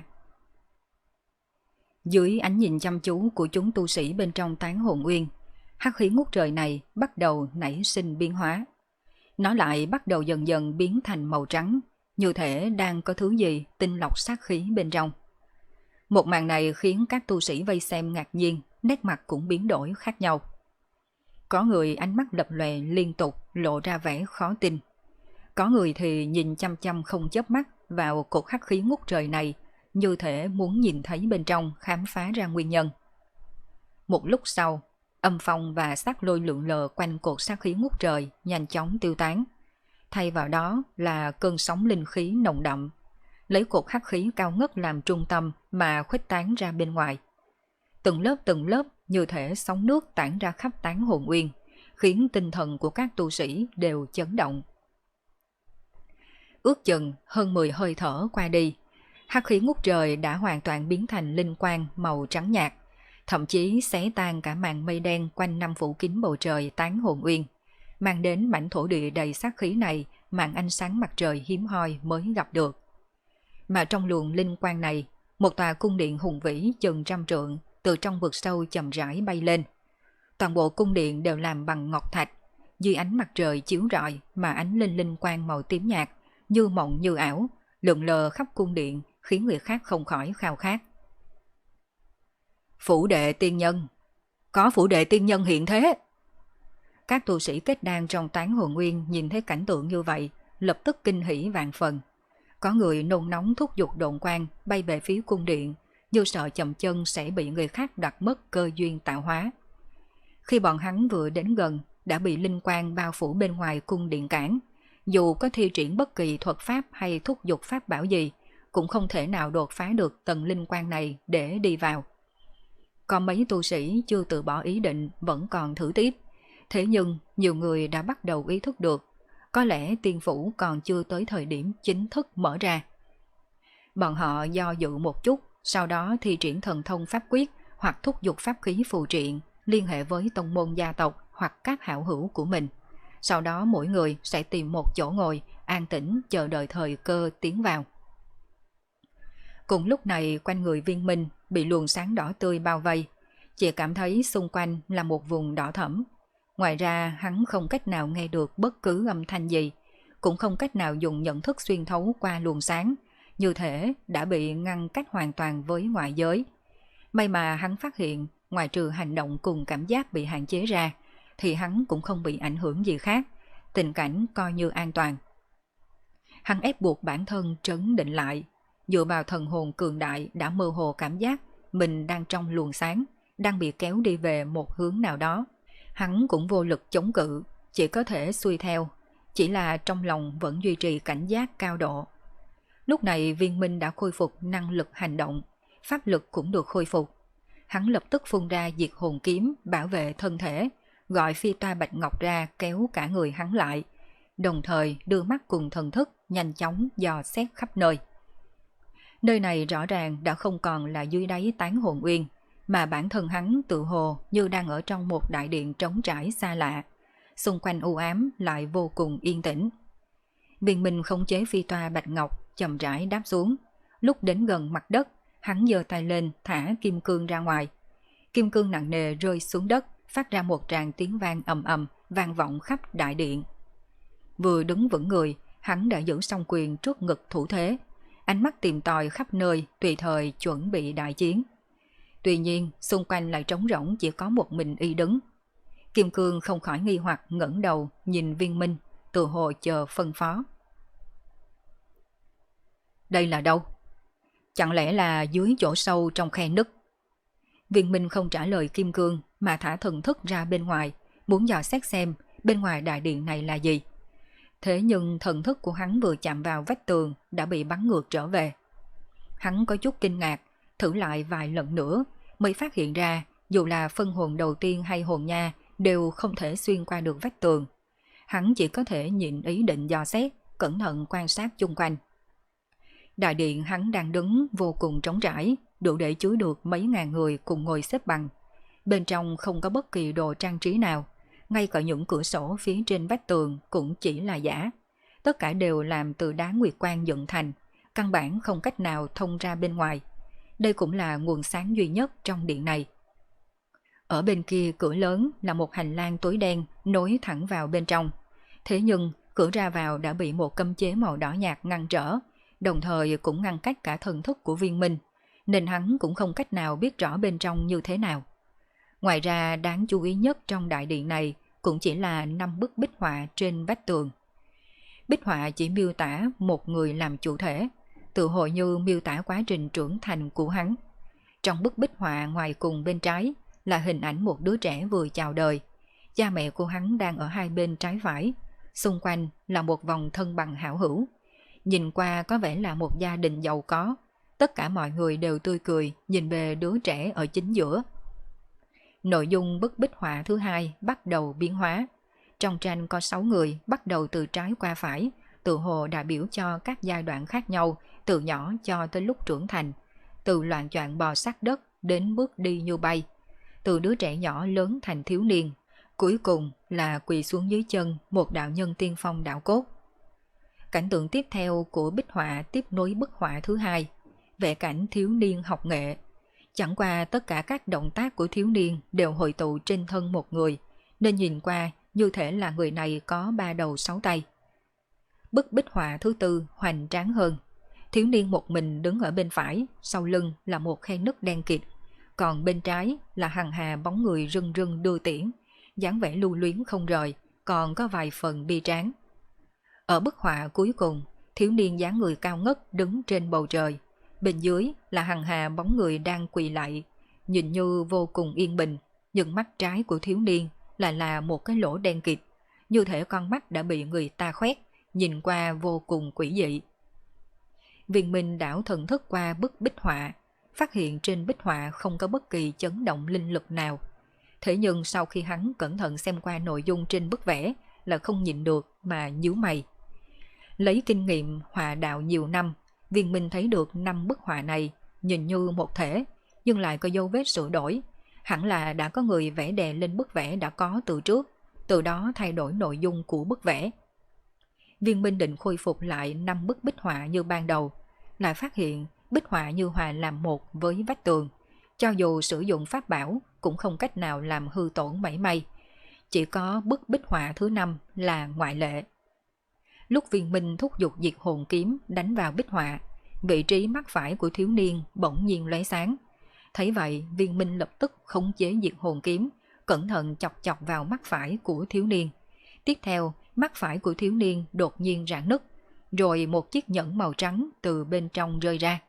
Speaker 1: Dưới ánh nhìn chăm chú của chúng tu sĩ bên trong tán hồn nguyên, hắc khí ngút trời này bắt đầu nảy sinh biến hóa. Nó lại bắt đầu dần dần biến thành màu trắng, như thể đang có thứ gì tinh lọc sát khí bên trong. Một màn này khiến các tu sĩ vây xem ngạc nhiên, nét mặt cũng biến đổi khác nhau. Có người ánh mắt lập lòe liên tục, lộ ra vẻ khó tin. Có người thì nhìn chăm chăm không chớp mắt vào cột hắc khí ngút trời này, như thể muốn nhìn thấy bên trong, khám phá ra nguyên nhân. Một lúc sau, âm phong và sát lôi lượn lờ quanh cột sát khí ngút trời nhanh chóng tiêu tán. Thay vào đó là cơn sóng linh khí nồng đậm, lấy cột hắc khí cao ngất làm trung tâm mà khuếch tán ra bên ngoài. Từng lớp như thể sóng nước tản ra khắp tán hồn nguyên, khiến tinh thần của các tu sĩ đều chấn động. Ước chừng hơn 10 hơi thở qua đi, hắc khí ngút trời đã hoàn toàn biến thành linh quang màu trắng nhạt, thậm chí xé tan cả màn mây đen quanh năm phủ kín bầu trời tán hồn uyên, mang đến mảnh thổ địa đầy sát khí này màn ánh sáng mặt trời hiếm hoi mới gặp được. Mà trong luồng linh quang này, một tòa cung điện hùng vĩ chừng 100 trượng từ trong vực sâu chậm rãi bay lên. Toàn bộ cung điện đều làm bằng ngọc thạch, dưới ánh mặt trời chiếu rọi mà ánh lên linh quang màu tím nhạt, như mộng như ảo, lượn lờ khắp cung điện, khiến người khác không khỏi khao khát. Phủ đệ tiên nhân! Có phủ đệ tiên nhân hiện thế! Các tu sĩ kết đan trong tán hồn nguyên nhìn thấy cảnh tượng như vậy, lập tức kinh hỉ vạn phần. Có người nôn nóng thúc giục độn quang bay về phía cung điện, như sợ chậm chân sẽ bị người khác đoạt mất cơ duyên tạo hóa. Khi bọn hắn vừa đến gần, đã bị linh quang bao phủ bên ngoài cung điện cản. Dù có thi triển bất kỳ thuật pháp hay thúc giục pháp bảo gì, cũng không thể nào đột phá được tầng linh quang này để đi vào. Còn mấy tu sĩ chưa từ bỏ ý định vẫn còn thử tiếp. Thế nhưng nhiều người đã bắt đầu ý thức được, có lẽ tiên phủ còn chưa tới thời điểm chính thức mở ra. Bọn họ do dự một chút, sau đó thi triển thần thông pháp quyết hoặc thúc giục pháp khí phù triện, liên hệ với tông môn gia tộc hoặc các hảo hữu của mình. Sau đó mỗi người sẽ tìm một chỗ ngồi, an tĩnh chờ đợi thời cơ tiến vào. Cùng lúc này quanh người Viên Minh bị luồng sáng đỏ tươi bao vây, chỉ cảm thấy xung quanh là một vùng đỏ thẫm. Ngoài ra hắn không cách nào nghe được bất cứ âm thanh gì, cũng không cách nào dùng nhận thức xuyên thấu qua luồng sáng, như thể đã bị ngăn cách hoàn toàn với ngoại giới. May mà hắn phát hiện, ngoài trừ hành động cùng cảm giác bị hạn chế ra, thì hắn cũng không bị ảnh hưởng gì khác, tình cảnh coi như an toàn. Hắn ép buộc bản thân trấn định lại, dựa vào thần hồn cường đại đã mơ hồ cảm giác mình đang trong luồng sáng, đang bị kéo đi về một hướng nào đó. Hắn cũng vô lực chống cự, chỉ có thể xuôi theo, chỉ là trong lòng vẫn duy trì cảnh giác cao độ. Lúc này Viên Minh đã khôi phục năng lực hành động, pháp lực cũng được khôi phục. Hắn lập tức phun ra diệt hồn kiếm bảo vệ thân thể, gọi phi toa bạch ngọc ra kéo cả người hắn lại, đồng thời đưa mắt cùng thần thức nhanh chóng dò xét khắp nơi. Nơi này rõ ràng đã không còn là dưới đáy tán hồn uyên, mà bản thân hắn tự hồ như đang ở trong một đại điện trống trải xa lạ, xung quanh u ám lại vô cùng yên tĩnh. Viên Minh khống chế phi toa bạch ngọc chậm rãi đáp xuống, lúc đến gần mặt đất, hắn giơ tay lên thả kim cương ra ngoài. Kim cương nặng nề rơi xuống đất, phát ra một tràng tiếng vang ầm ầm vang vọng khắp đại điện. Vừa đứng vững người, hắn đã giữ song quyền trước ngực thủ thế, ánh mắt tìm tòi khắp nơi, tùy thời chuẩn bị đại chiến. Tuy nhiên, xung quanh lại trống rỗng, chỉ có một mình y đứng. Kim cương không khỏi nghi hoặc ngẩng đầu nhìn Viên Minh, tự hồ chờ phân phó. Đây là đâu? Chẳng lẽ là dưới chỗ sâu trong khe nứt? Viên Minh không trả lời Kim cương mà thả thần thức ra bên ngoài, muốn dò xét xem bên ngoài đại điện này là gì. Thế nhưng thần thức của hắn vừa chạm vào vách tường đã bị bắn ngược trở về. Hắn có chút kinh ngạc, thử lại vài lần nữa mới phát hiện ra dù là phân hồn đầu tiên hay hồn nha đều không thể xuyên qua được vách tường. Hắn chỉ có thể nhịn ý định dò xét, cẩn thận quan sát chung quanh. Đại điện hắn đang đứng vô cùng trống trải, đủ để chứa được mấy ngàn người cùng ngồi xếp bằng. Bên trong không có bất kỳ đồ trang trí nào, ngay cả những cửa sổ phía trên vách tường cũng chỉ là giả. Tất cả đều làm từ đá nguyệt quang dựng thành, căn bản không cách nào thông ra bên ngoài. Đây cũng là nguồn sáng duy nhất trong điện này. Ở bên kia cửa lớn là một hành lang tối đen nối thẳng vào bên trong. Thế nhưng cửa ra vào đã bị một cấm chế màu đỏ nhạt ngăn trở, đồng thời cũng ngăn cách cả thần thức của Viên Minh, nên hắn cũng không cách nào biết rõ bên trong như thế nào. Ngoài ra đáng chú ý nhất trong đại điện này cũng chỉ là 5 bức bích họa trên vách tường. Bích họa chỉ miêu tả một người làm chủ thể, tự hồ như miêu tả quá trình trưởng thành của hắn. Trong bức bích họa ngoài cùng bên trái là hình ảnh một đứa trẻ vừa chào đời. Cha mẹ của hắn đang ở hai bên trái phải, xung quanh là một vòng thân bằng hảo hữu. Nhìn qua có vẻ là một gia đình giàu có, tất cả mọi người đều tươi cười nhìn về đứa trẻ ở chính giữa. Nội dung bức bích họa thứ hai bắt đầu biến hóa. Trong tranh có 6 người bắt đầu từ trái qua phải, tự hồ đại biểu cho các giai đoạn khác nhau, từ nhỏ cho tới lúc trưởng thành, từ loạng choạng bò sát đất đến bước đi như bay, từ đứa trẻ nhỏ lớn thành thiếu niên, cuối cùng là quỳ xuống dưới chân một đạo nhân tiên phong đạo cốt. Cảnh tượng tiếp theo của bích họa tiếp nối bức họa thứ hai, vẽ cảnh thiếu niên học nghệ. Chẳng qua tất cả các động tác của thiếu niên đều hội tụ trên thân một người, nên nhìn qua như thể là người này có 3 đầu 6 tay. Bức bích họa thứ tư hoành tráng hơn. Thiếu niên một mình đứng ở bên phải, sau lưng là một khe nứt đen kịt, còn bên trái là hàng hà bóng người rưng rưng đưa tiễn, dáng vẻ lưu luyến không rời, còn có vài phần bi tráng. Ở bức họa cuối cùng, thiếu niên dáng người cao ngất đứng trên bầu trời, bên dưới là hàng hà bóng người đang quỳ lại, nhìn như vô cùng yên bình, nhưng mắt trái của thiếu niên lại là một cái lỗ đen kịt, như thể con mắt đã bị người ta khoét, nhìn qua vô cùng quỷ dị. Viên Minh đảo thần thức qua bức bích họa, phát hiện trên bích họa không có bất kỳ chấn động linh lực nào. Thế nhưng sau khi hắn cẩn thận xem qua nội dung trên bức vẽ là không nhịn được mà nhíu mày. Lấy kinh nghiệm họa đạo nhiều năm, Viên Minh thấy được 5 bức họa này nhìn như một thể, nhưng lại có dấu vết sửa đổi. Hẳn là đã có người vẽ đè lên bức vẽ đã có từ trước, từ đó thay đổi nội dung của bức vẽ. Viên Minh định khôi phục lại 5 bức bích họa như ban đầu, lại phát hiện bích họa như hòa làm một với vách tường. Cho dù sử dụng pháp bảo cũng không cách nào làm hư tổn mảy may. Chỉ có bức bích họa thứ 5 là ngoại lệ. Lúc Viên Minh thúc giục diệt hồn kiếm đánh vào bích họa, vị trí mắt phải của thiếu niên bỗng nhiên lóe sáng. Thấy vậy, Viên Minh lập tức khống chế diệt hồn kiếm, cẩn thận chọc chọc vào mắt phải của thiếu niên. Tiếp theo, mắt phải của thiếu niên đột nhiên rạn nứt, rồi một chiếc nhẫn màu trắng từ bên trong rơi ra.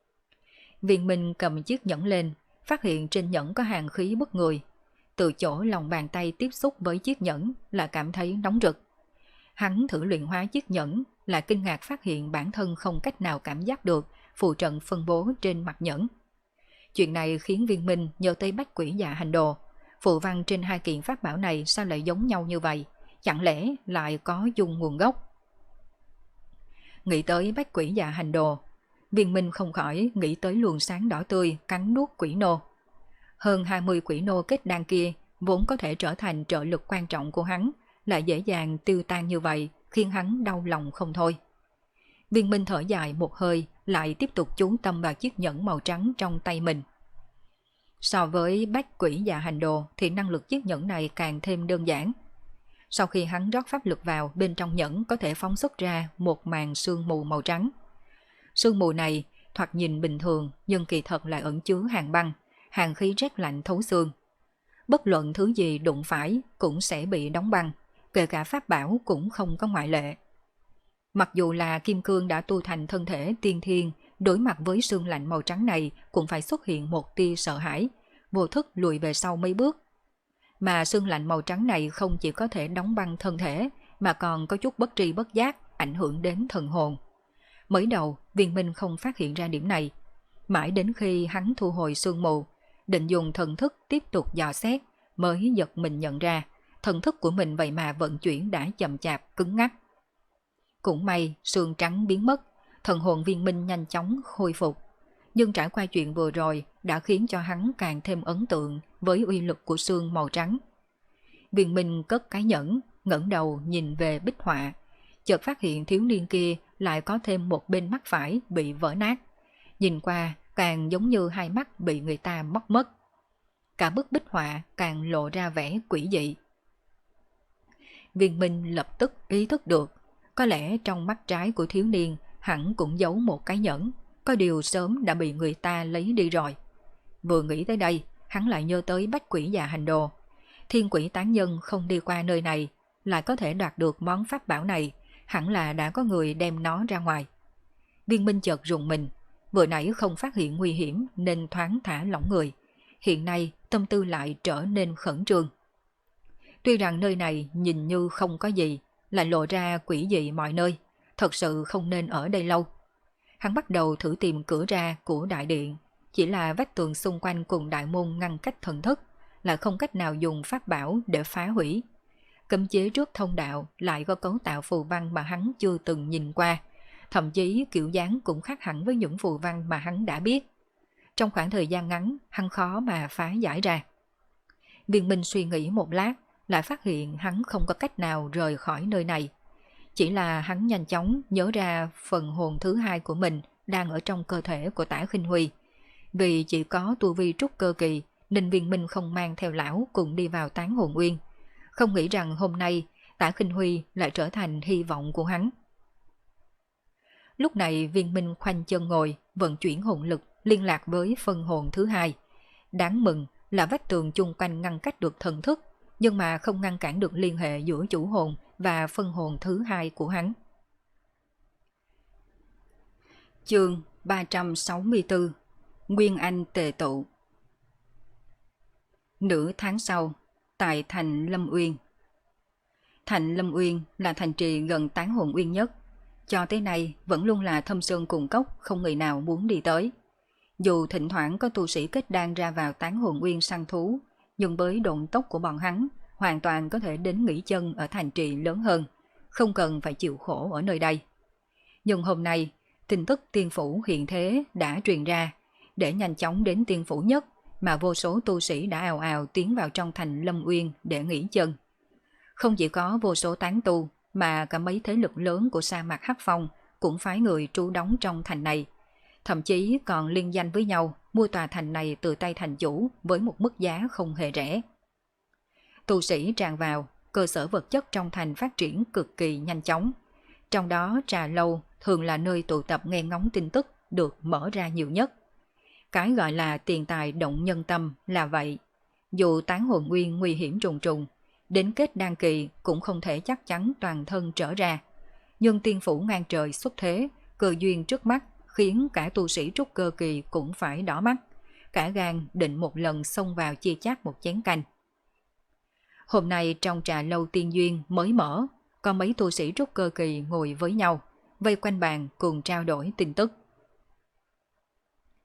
Speaker 1: Viên Minh cầm chiếc nhẫn lên, phát hiện trên nhẫn có hàn khí bức người. Từ chỗ lòng bàn tay tiếp xúc với chiếc nhẫn là cảm thấy nóng rực. Hắn thử luyện hóa chiếc nhẫn, là kinh ngạc phát hiện bản thân không cách nào cảm giác được phù trận phân bố trên mặt nhẫn. Chuyện này khiến Viên Minh nhớ tới Bách Quỷ Dạ Hành Đồ. Phù văn trên hai kiện pháp bảo này sao lại giống nhau như vậy? Chẳng lẽ lại có chung nguồn gốc? Nghĩ tới Bách Quỷ Dạ Hành Đồ, Viên Minh không khỏi nghĩ tới luồng sáng đỏ tươi cắn nuốt quỷ nô. Hơn 20 quỷ nô kết đan kia vốn có thể trở thành trợ lực quan trọng của hắn, lại dễ dàng tiêu tan như vậy, khiến hắn đau lòng không thôi. Viên Minh thở dài một hơi, lại tiếp tục chú tâm vào chiếc nhẫn màu trắng trong tay mình. So với Bách Quỷ Dạ Hành Đồ thì năng lực chiếc nhẫn này càng thêm đơn giản. Sau khi hắn rót pháp lực vào, bên trong nhẫn có thể phóng xuất ra một màn sương mù màu trắng. Sương mù này thoạt nhìn bình thường nhưng kỳ thật lại ẩn chứa hàng băng, hàng khí rét lạnh thấu xương. Bất luận thứ gì đụng phải cũng sẽ bị đóng băng, kể cả pháp bảo cũng không có ngoại lệ. Mặc dù là Kim Cương đã tu thành thân thể tiên thiên, đối mặt với sương lạnh màu trắng này cũng phải xuất hiện một tia sợ hãi, vô thức lùi về sau mấy bước. Mà sương lạnh màu trắng này không chỉ có thể đóng băng thân thể, mà còn có chút bất tri bất giác ảnh hưởng đến thần hồn. Mới đầu, Viên Minh không phát hiện ra điểm này. Mãi đến khi hắn thu hồi sương mù, định dùng thần thức tiếp tục dò xét, mới giật mình nhận ra, thần thức của mình vậy mà vận chuyển đã chậm chạp, cứng ngắc. Cũng may, sương trắng biến mất, thần hồn Viên Minh nhanh chóng khôi phục. Nhưng trải qua chuyện vừa rồi đã khiến cho hắn càng thêm ấn tượng với uy lực của sương màu trắng. Viên Minh cất cái nhẫn, ngẩng đầu nhìn về bích họa, chợt phát hiện thiếu niên kia lại có thêm một bên mắt phải bị vỡ nát. Nhìn qua càng giống như hai mắt bị người ta móc mất. Cả bức bích họa càng lộ ra vẻ quỷ dị. Viên Minh lập tức ý thức được, có lẽ trong mắt trái của thiếu niên hẳn cũng giấu một cái nhẫn, có điều sớm đã bị người ta lấy đi rồi. Vừa nghĩ tới đây, hắn lại nhớ tới Bách Quỷ Dạ Hành Đồ. Thiên quỷ tán nhân không đi qua nơi này, lại có thể đoạt được món pháp bảo này, hẳn là đã có người đem nó ra ngoài. Viên Minh chợt rùng mình, vừa nãy không phát hiện nguy hiểm nên thoáng thả lỏng người. Hiện nay tâm tư lại trở nên khẩn trương. Tuy rằng nơi này nhìn như không có gì, lại lộ ra quỷ dị mọi nơi, thật sự không nên ở đây lâu. Hắn bắt đầu thử tìm cửa ra của đại điện, chỉ là vách tường xung quanh cùng đại môn ngăn cách thần thức, lại không cách nào dùng pháp bảo để phá hủy. Cấm chế trước thông đạo lại có cấu tạo phù văn mà hắn chưa từng nhìn qua, thậm chí kiểu dáng cũng khác hẳn với những phù văn mà hắn đã biết. Trong khoảng thời gian ngắn, hắn khó mà phá giải ra. Viên Minh suy nghĩ một lát, lại phát hiện hắn không có cách nào rời khỏi nơi này. Chỉ là hắn nhanh chóng nhớ ra phần hồn thứ hai của mình đang ở trong cơ thể của Tả Khinh Huy. Vì chỉ có tu vi trúc cơ kỳ, nên Viên Minh không mang theo lão cùng đi vào Tán Hồn Uyên. Không nghĩ rằng hôm nay Tả Khinh Huy lại trở thành hy vọng của hắn. Lúc này Viên Minh khoanh chân ngồi, vận chuyển hồn lực liên lạc với phân hồn thứ hai. Đáng mừng là vách tường chung quanh ngăn cách được thần thức, nhưng mà không ngăn cản được liên hệ giữa chủ hồn và phân hồn thứ hai của hắn. Chương 364 Nguyên Anh tề tụ. Nửa tháng sau, tại thành Lâm Uyên. Thành Lâm Uyên là thành trì gần Tán Hồn Uyên nhất. Cho tới nay vẫn luôn là thâm sơn cùng cốc, không người nào muốn đi tới. Dù thỉnh thoảng có tu sĩ kết đan ra vào Tán Hồn Uyên săn thú, nhưng với độn tốc của bọn hắn, hoàn toàn có thể đến nghỉ chân ở thành trì lớn hơn, không cần phải chịu khổ ở nơi đây. Nhưng hôm nay, tin tức tiên phủ hiện thế đã truyền ra, để nhanh chóng đến tiên phủ nhất mà vô số tu sĩ đã ào ào tiến vào trong thành Lâm Uyên để nghỉ chân. Không chỉ có vô số tán tu, mà cả mấy thế lực lớn của sa mạc Hắc Phong cũng phái người trú đóng trong thành này. Thậm chí còn liên danh với nhau mua tòa thành này từ tay thành chủ với một mức giá không hề rẻ. Tu sĩ tràn vào, cơ sở vật chất trong thành phát triển cực kỳ nhanh chóng. Trong đó trà lâu thường là nơi tụ tập nghe ngóng tin tức được mở ra nhiều nhất. Cái gọi là tiền tài động nhân tâm là vậy. Dù Tán Hồn Nguyên nguy hiểm trùng trùng, đến kết đan kỳ cũng không thể chắc chắn toàn thân trở ra. Nhưng tiên phủ ngang trời xuất thế, cơ duyên trước mắt khiến cả tu sĩ trúc cơ kỳ cũng phải đỏ mắt, cả gan định một lần xông vào chia chác một chén canh. Hôm nay trong trà lâu tiên duyên mới mở, có mấy tu sĩ trúc cơ kỳ ngồi với nhau, vây quanh bàn cùng trao đổi tin tức.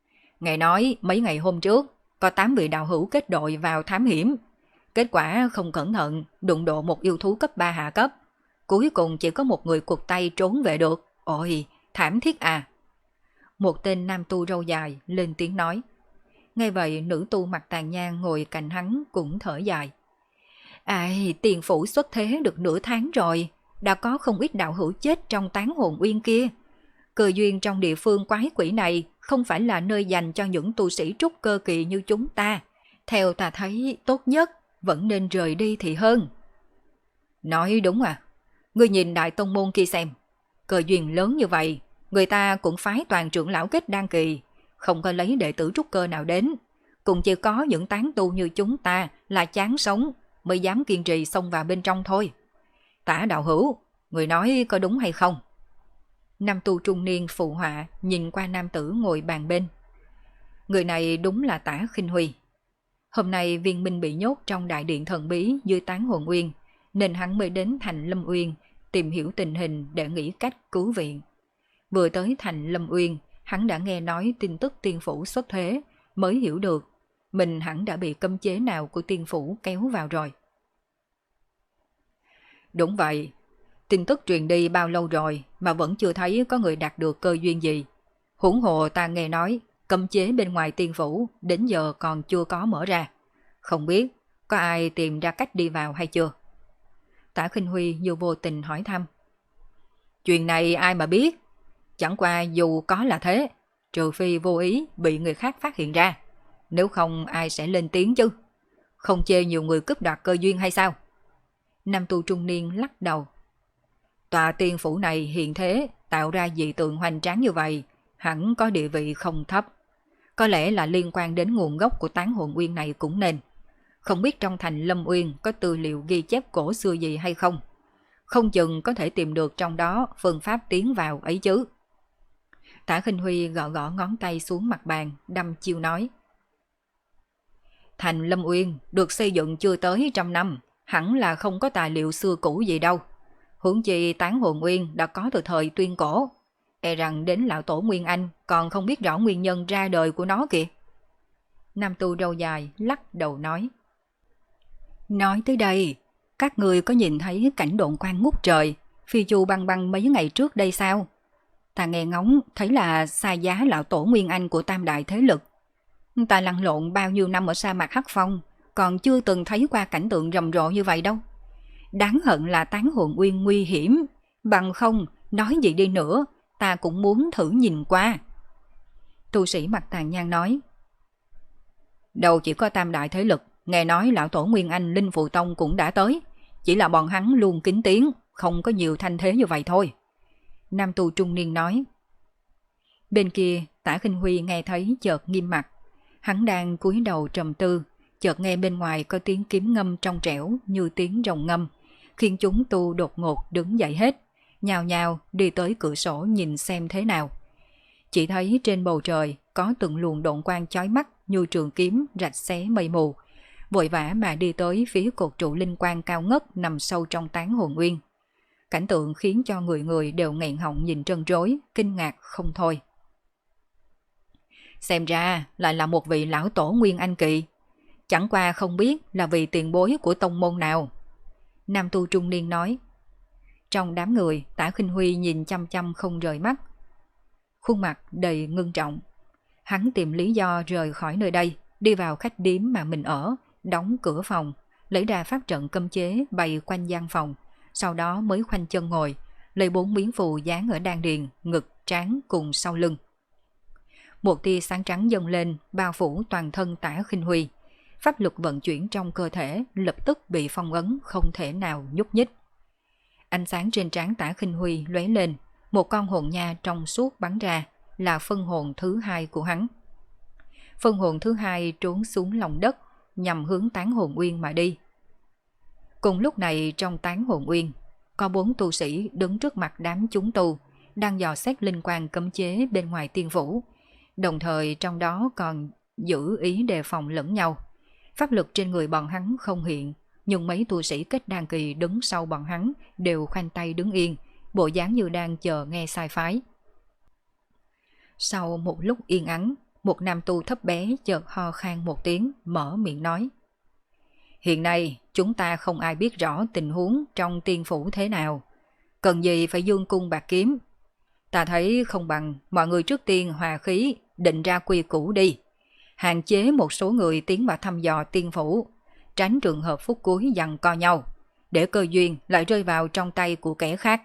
Speaker 1: Nghe nói mấy ngày hôm trước, có 8 vị đạo hữu kết đội vào thám hiểm. Kết quả không cẩn thận, đụng độ một yêu thú cấp 3 hạ cấp. Cuối cùng chỉ có một người cụt tay trốn về được. Ôi, thảm thiết à. Một tên nam tu râu dài lên tiếng nói. Nghe vậy nữ tu mặt tàn nhang ngồi cạnh hắn cũng thở dài. Ai, tiền phủ xuất thế được nửa tháng rồi, đã có không ít đạo hữu chết trong tán hồn uyên kia. Cơ duyên trong địa phương quái quỷ này không phải là nơi dành cho những tu sĩ trúc cơ kỳ như chúng ta. Theo ta thấy tốt nhất vẫn nên rời đi thì hơn. Nói đúng à, ngươi nhìn đại tông môn kia xem. Cơ duyên lớn như vậy, người ta cũng phái toàn trưởng lão kết đan kỳ, không có lấy đệ tử trúc cơ nào đến. Cũng chỉ có những tán tu như chúng ta là chán sống mới dám kiên trì xông vào bên trong thôi. Tả đạo hữu, người nói có đúng hay không? Nam tu trung niên phụ họa nhìn qua nam tử ngồi bàn bên. Người này đúng là Tả Khinh Huy. Hôm nay Viên Minh bị nhốt trong đại điện thần bí dưới tán hồn uyên, nên hắn mới đến thành Lâm Uyên tìm hiểu tình hình để nghĩ cách cứu viện. Vừa tới thành Lâm Uyên, hắn đã nghe nói tin tức tiên phủ xuất thế, mới hiểu được mình hẳn đã bị cấm chế nào của tiên phủ kéo vào rồi. Đúng vậy, tin tức truyền đi bao lâu rồi mà vẫn chưa thấy có người đạt được cơ duyên gì. Huống hồ ta nghe nói cấm chế bên ngoài tiên phủ đến giờ còn chưa có mở ra. Không biết có ai tìm ra cách đi vào hay chưa? Tả Khinh Huy như vô tình hỏi thăm. Chuyện này ai mà biết, chẳng qua dù có là thế, trừ phi vô ý bị người khác phát hiện ra. Nếu không ai sẽ lên tiếng chứ. Không chê nhiều người cướp đoạt cơ duyên hay sao? Nam tu trung niên lắc đầu. Tòa tiên phủ này hiện thế tạo ra dị tượng hoành tráng như vậy, hẳn có địa vị không thấp. Có lẽ là liên quan đến nguồn gốc của tán hồn uyên này cũng nên. Không biết trong thành Lâm Uyên có tư liệu ghi chép cổ xưa gì hay không? Không chừng có thể tìm được trong đó phương pháp tiến vào ấy chứ. Tả Khinh Huy gõ gõ ngón tay xuống mặt bàn, đăm chiêu nói. Thành Lâm Uyên được xây dựng chưa tới 100 năm, hẳn là không có tài liệu xưa cũ gì đâu. Huống chi tán hồn uyên đã có từ thời tuyên cổ. E rằng đến lão tổ Nguyên Anh còn không biết rõ nguyên nhân ra đời của nó kìa. Nam tu râu dài lắc đầu nói. Nói tới đây, các người có nhìn thấy cảnh độn quang ngút trời, phi du băng băng mấy ngày trước đây sao? Ta nghe ngóng thấy là xa giá lão tổ Nguyên Anh của tam đại thế lực. Ta lăn lộn bao nhiêu năm ở sa mạc Hắc Phong, còn chưa từng thấy qua cảnh tượng rầm rộ như vậy đâu. Đáng hận là tán hồn uyên nguy hiểm, bằng không, nói gì đi nữa, ta cũng muốn thử nhìn qua. Tu sĩ mặt tàn nhang nói. Đâu chỉ có tam đại thế lực, nghe nói lão tổ Nguyên Anh Linh Phù Tông cũng đã tới, chỉ là bọn hắn luôn kín tiếng, không có nhiều thanh thế như vậy thôi. Nam tu trung niên nói. Bên kia, Tả Khinh Huy nghe thấy chợt nghiêm mặt. Hắn đang cúi đầu trầm tư, chợt nghe bên ngoài có tiếng kiếm ngâm trong trẻo như tiếng rồng ngâm, khiến chúng tu đột ngột đứng dậy hết, nhào nhào đi tới cửa sổ nhìn xem thế nào. Chỉ thấy trên bầu trời có từng luồng độn quang chói mắt như trường kiếm rạch xé mây mù, vội vã mà đi tới phía cột trụ linh quang cao ngất nằm sâu trong tán hồn uyên. Cảnh tượng khiến cho người người đều nghẹn họng nhìn trân trối, kinh ngạc không thôi. Xem ra lại là một vị lão tổ Nguyên Anh kỳ, chẳng qua không biết là vị tiền bối của tông môn nào. Nam tu trung niên nói. Trong đám người, Tả Khinh Huy nhìn chăm chăm không rời mắt, khuôn mặt đầy ngưng trọng. Hắn tìm lý do rời khỏi nơi đây, đi vào khách điếm mà mình ở, đóng cửa phòng, lấy ra pháp trận cấm chế bày quanh gian phòng, sau đó mới khoanh chân ngồi, lấy 4 miếng phù dán ở đan điền, ngực, trán cùng sau lưng. Một tia sáng trắng dâng lên, bao phủ toàn thân Tả Khinh Huy. Pháp lực vận chuyển trong cơ thể lập tức bị phong ấn, không thể nào nhúc nhích. Ánh sáng trên trán Tả Khinh Huy lóe lên, một con hồn nha trong suốt bắn ra, là phân hồn thứ hai của hắn. Phân hồn thứ hai trốn xuống lòng đất, nhằm hướng tán hồn uyên mà đi. Cùng lúc này trong tán hồn uyên, có 4 tu sĩ đứng trước mặt đám chúng tu, đang dò xét linh quang cấm chế bên ngoài tiên phủ, đồng thời trong đó còn giữ ý đề phòng lẫn nhau. Pháp lực trên người bọn hắn không hiện, nhưng mấy tu sĩ kết đan kỳ đứng sau bọn hắn đều khoanh tay đứng yên, bộ dáng như đang chờ nghe sai phái. Sau một lúc yên ắng, một nam tu thấp bé chợt ho khan một tiếng, mở miệng nói. Hiện nay, chúng ta không ai biết rõ tình huống trong tiên phủ thế nào. Cần gì phải dương cung bạc kiếm. Ta thấy không bằng mọi người trước tiên hòa khí, định ra quy củ đi. Hạn chế một số người tiến vào thăm dò tiên phủ, tránh trường hợp phút cuối giằng co nhau, để cơ duyên lại rơi vào trong tay của kẻ khác.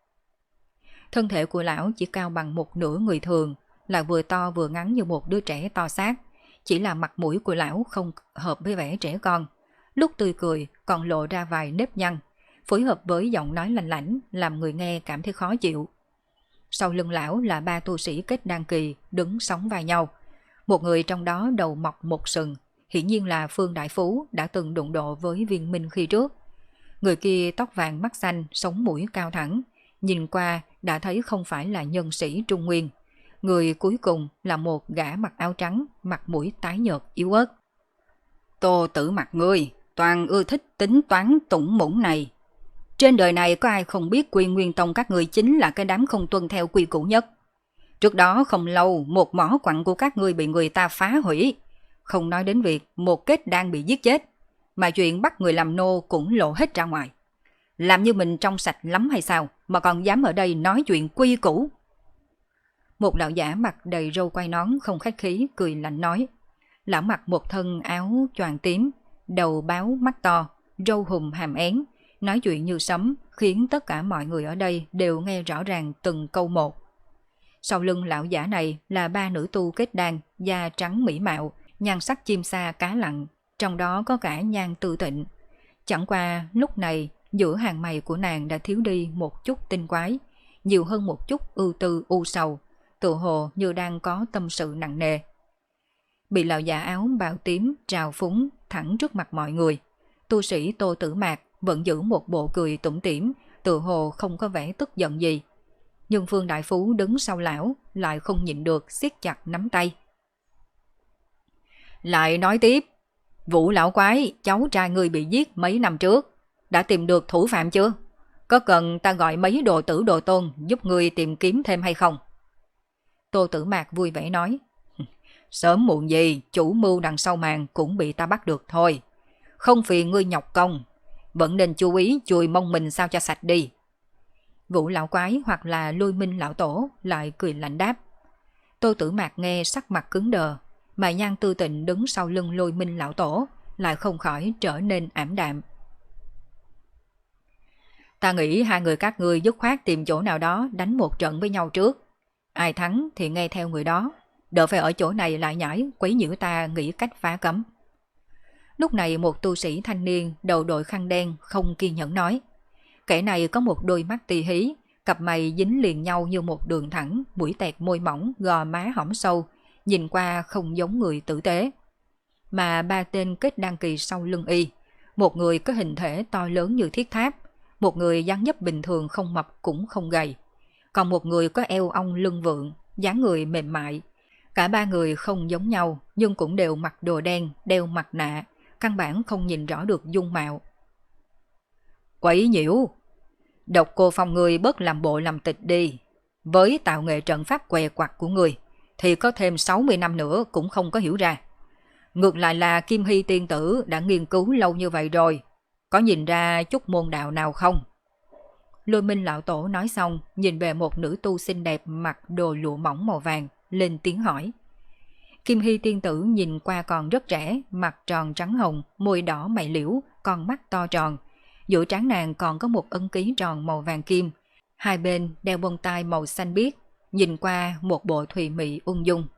Speaker 1: Thân thể của lão chỉ cao bằng một nửa người thường, là vừa to vừa ngắn như một đứa trẻ to xác. Chỉ là mặt mũi của lão không hợp với vẻ trẻ con. Lúc tươi cười còn lộ ra vài nếp nhăn, phối hợp với giọng nói lanh lảnh làm người nghe cảm thấy khó chịu. Sau lưng lão là 3 tu sĩ kết đan kỳ đứng sóng vai nhau. Một người trong đó đầu mọc một sừng, hiển nhiên là Phương Đại Phú đã từng đụng độ với Viên Minh khi trước. Người kia tóc vàng mắt xanh, sống mũi cao thẳng, nhìn qua đã thấy không phải là nhân sĩ Trung Nguyên. Người cuối cùng là một gã mặc áo trắng, mặt mũi tái nhợt yếu ớt. Tô Tử Mặc ngươi, toàn ưa thích tính toán tủng mũng này. Trên đời này có ai không biết Quy Nguyên Tông các ngươi chính là cái đám không tuân theo quy củ nhất. Trước đó không lâu, một mỏ quặng của các ngươi bị người ta phá hủy. Không nói đến việc một kết đang bị giết chết, mà chuyện bắt người làm nô cũng lộ hết ra ngoài. Làm như mình trong sạch lắm hay sao, mà còn dám ở đây nói chuyện quy củ. Một lão giả mặt đầy râu quai nón không khách khí cười lạnh nói. Lão mặc một thân áo choàng tím, đầu báo mắt to, râu hùm hàm én, nói chuyện như sấm, khiến tất cả mọi người ở đây đều nghe rõ ràng từng câu một. Sau lưng lão giả này là 3 nữ tu kết đan, da trắng mỹ mạo, nhan sắc chim sa cá lặn, trong đó có cả Nhan Tư Tịnh. Chẳng qua lúc này giữa hàng mày của nàng đã thiếu đi một chút tinh quái, nhiều hơn một chút ưu tư u sầu, tự hồ như đang có tâm sự nặng nề. Bị lão giả áo bào tím trào phúng thẳng trước mặt mọi người, tu sĩ Tô Tử Mạc vẫn giữ một bộ cười tủm tỉm, tự hồ không có vẻ tức giận gì. Nhưng Phương Đại Phú đứng sau lão lại không nhịn được siết chặt nắm tay. Lại nói tiếp, Vũ lão quái, cháu trai ngươi bị giết mấy năm trước, đã tìm được thủ phạm chưa? Có cần ta gọi mấy đồ tử đồ tôn giúp ngươi tìm kiếm thêm hay không? Tô Tử Mạc vui vẻ nói. Sớm muộn gì, chủ mưu đằng sau màn cũng bị ta bắt được thôi. Không phiền ngươi nhọc công, vẫn nên chú ý chùi mông mình sao cho sạch đi. Vũ lão quái hoặc là Lôi Minh lão tổ lại cười lạnh đáp. Tô Tử Mạc nghe sắc mặt cứng đờ, mà Nhan Tư Tịnh đứng sau lưng Lôi Minh lão tổ lại không khỏi trở nên ảm đạm. Ta nghĩ hai người các ngươi dứt khoát tìm chỗ nào đó đánh một trận với nhau trước. Ai thắng thì nghe theo người đó, đỡ phải ở chỗ này lại nhảy quấy nhiễu ta nghĩ cách phá cấm. Lúc này một tu sĩ thanh niên đầu đội khăn đen không kiên nhẫn nói. Kẻ này có một đôi mắt tì hí, cặp mày dính liền nhau như một đường thẳng, mũi tẹt môi mỏng, gò má hõm sâu, nhìn qua không giống người tử tế. Mà 3 tên kết đan kỳ sau lưng y, một người có hình thể to lớn như thiết tháp, một người dáng dấp bình thường không mập cũng không gầy, còn một người có eo ong lưng vượng, dáng người mềm mại. Cả 3 người không giống nhau nhưng cũng đều mặc đồ đen, đeo mặt nạ, căn bản không nhìn rõ được dung mạo. Quấy nhiễu, Độc Cô Phong người bớt làm bộ làm tịch đi. Với tạo nghệ trận pháp què quặt của người thì có thêm 60 năm nữa cũng không có hiểu ra. Ngược lại là Kim Hy tiên tử đã nghiên cứu lâu như vậy rồi, có nhìn ra chút môn đạo nào không? Lôi Minh lão tổ nói xong, nhìn về một nữ tu xinh đẹp mặc đồ lụa mỏng màu vàng, lên tiếng hỏi. Kim Hy tiên tử nhìn qua còn rất trẻ, mặt tròn trắng hồng, môi đỏ mày liễu, con mắt to tròn. Giữa trán nàng còn có một ấn ký tròn màu vàng kim, hai bên đeo bông tai màu xanh biếc, nhìn qua một bộ thùy mị ung dung.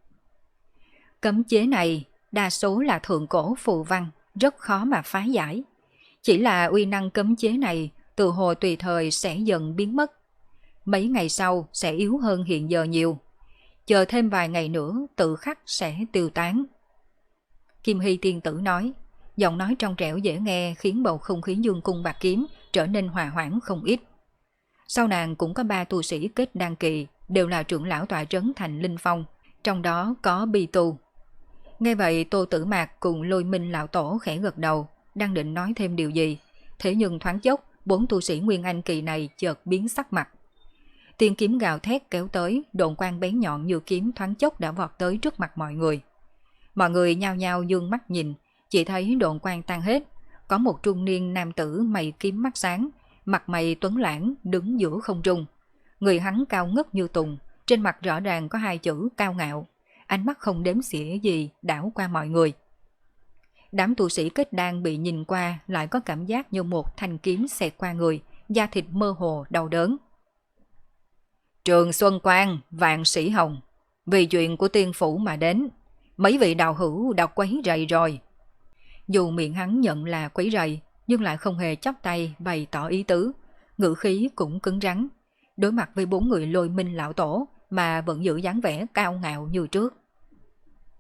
Speaker 1: Cấm chế này đa số là thượng cổ phù văn, rất khó mà phá giải. Chỉ là uy năng cấm chế này từ hồ tùy thời sẽ dần biến mất. Mấy ngày sau sẽ yếu hơn hiện giờ nhiều. Chờ thêm vài ngày nữa tự khắc sẽ tiêu tán. Kim Hy tiên tử nói, giọng nói trong trẻo dễ nghe khiến bầu không khí dương cung bạc kiếm trở nên hòa hoãn không ít. Sau nàng cũng có 3 tu sĩ kết đan kỳ, đều là trưởng lão tọa trấn thành Linh Phong, trong đó có Bi Tu. Nghe vậy Tô Tử Mạc cùng Lôi Minh lão tổ khẽ gật đầu, đang định nói thêm điều gì, thế nhưng thoáng chốc 4 tu sĩ Nguyên Anh kỳ này chợt biến sắc mặt. Tiên kiếm gào thét kéo tới, độn quang bén nhọn như kiếm thoáng chốc đã vọt tới trước mặt mọi người. Mọi người nhao nhao dương mắt nhìn, chỉ thấy độn quang tan hết. Có một trung niên nam tử mày kiếm mắt sáng, mặt mày tuấn lãng đứng giữa không trung. Người hắn cao ngất như tùng, trên mặt rõ ràng có hai chữ cao ngạo. Ánh mắt không đếm xỉa gì đảo qua mọi người. Đám tu sĩ kết đan bị nhìn qua lại có cảm giác như một thanh kiếm xẹt qua người, da thịt mơ hồ đau đớn. Trường Xuân Quang, Vạn Sĩ Hồng, vì chuyện của tiên phủ mà đến, mấy vị đạo hữu đã quấy rầy rồi. Dù miệng hắn nhận là quấy rầy, nhưng lại không hề chắp tay bày tỏ ý tứ, ngữ khí cũng cứng rắn. Đối mặt với 4 người Lôi Minh lão tổ mà vẫn giữ dáng vẻ cao ngạo như trước.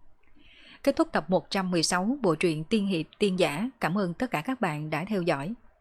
Speaker 1: Kết thúc tập 116 bộ truyện Tiên Hiệp Tiên Giả. Cảm ơn tất cả các bạn đã theo dõi.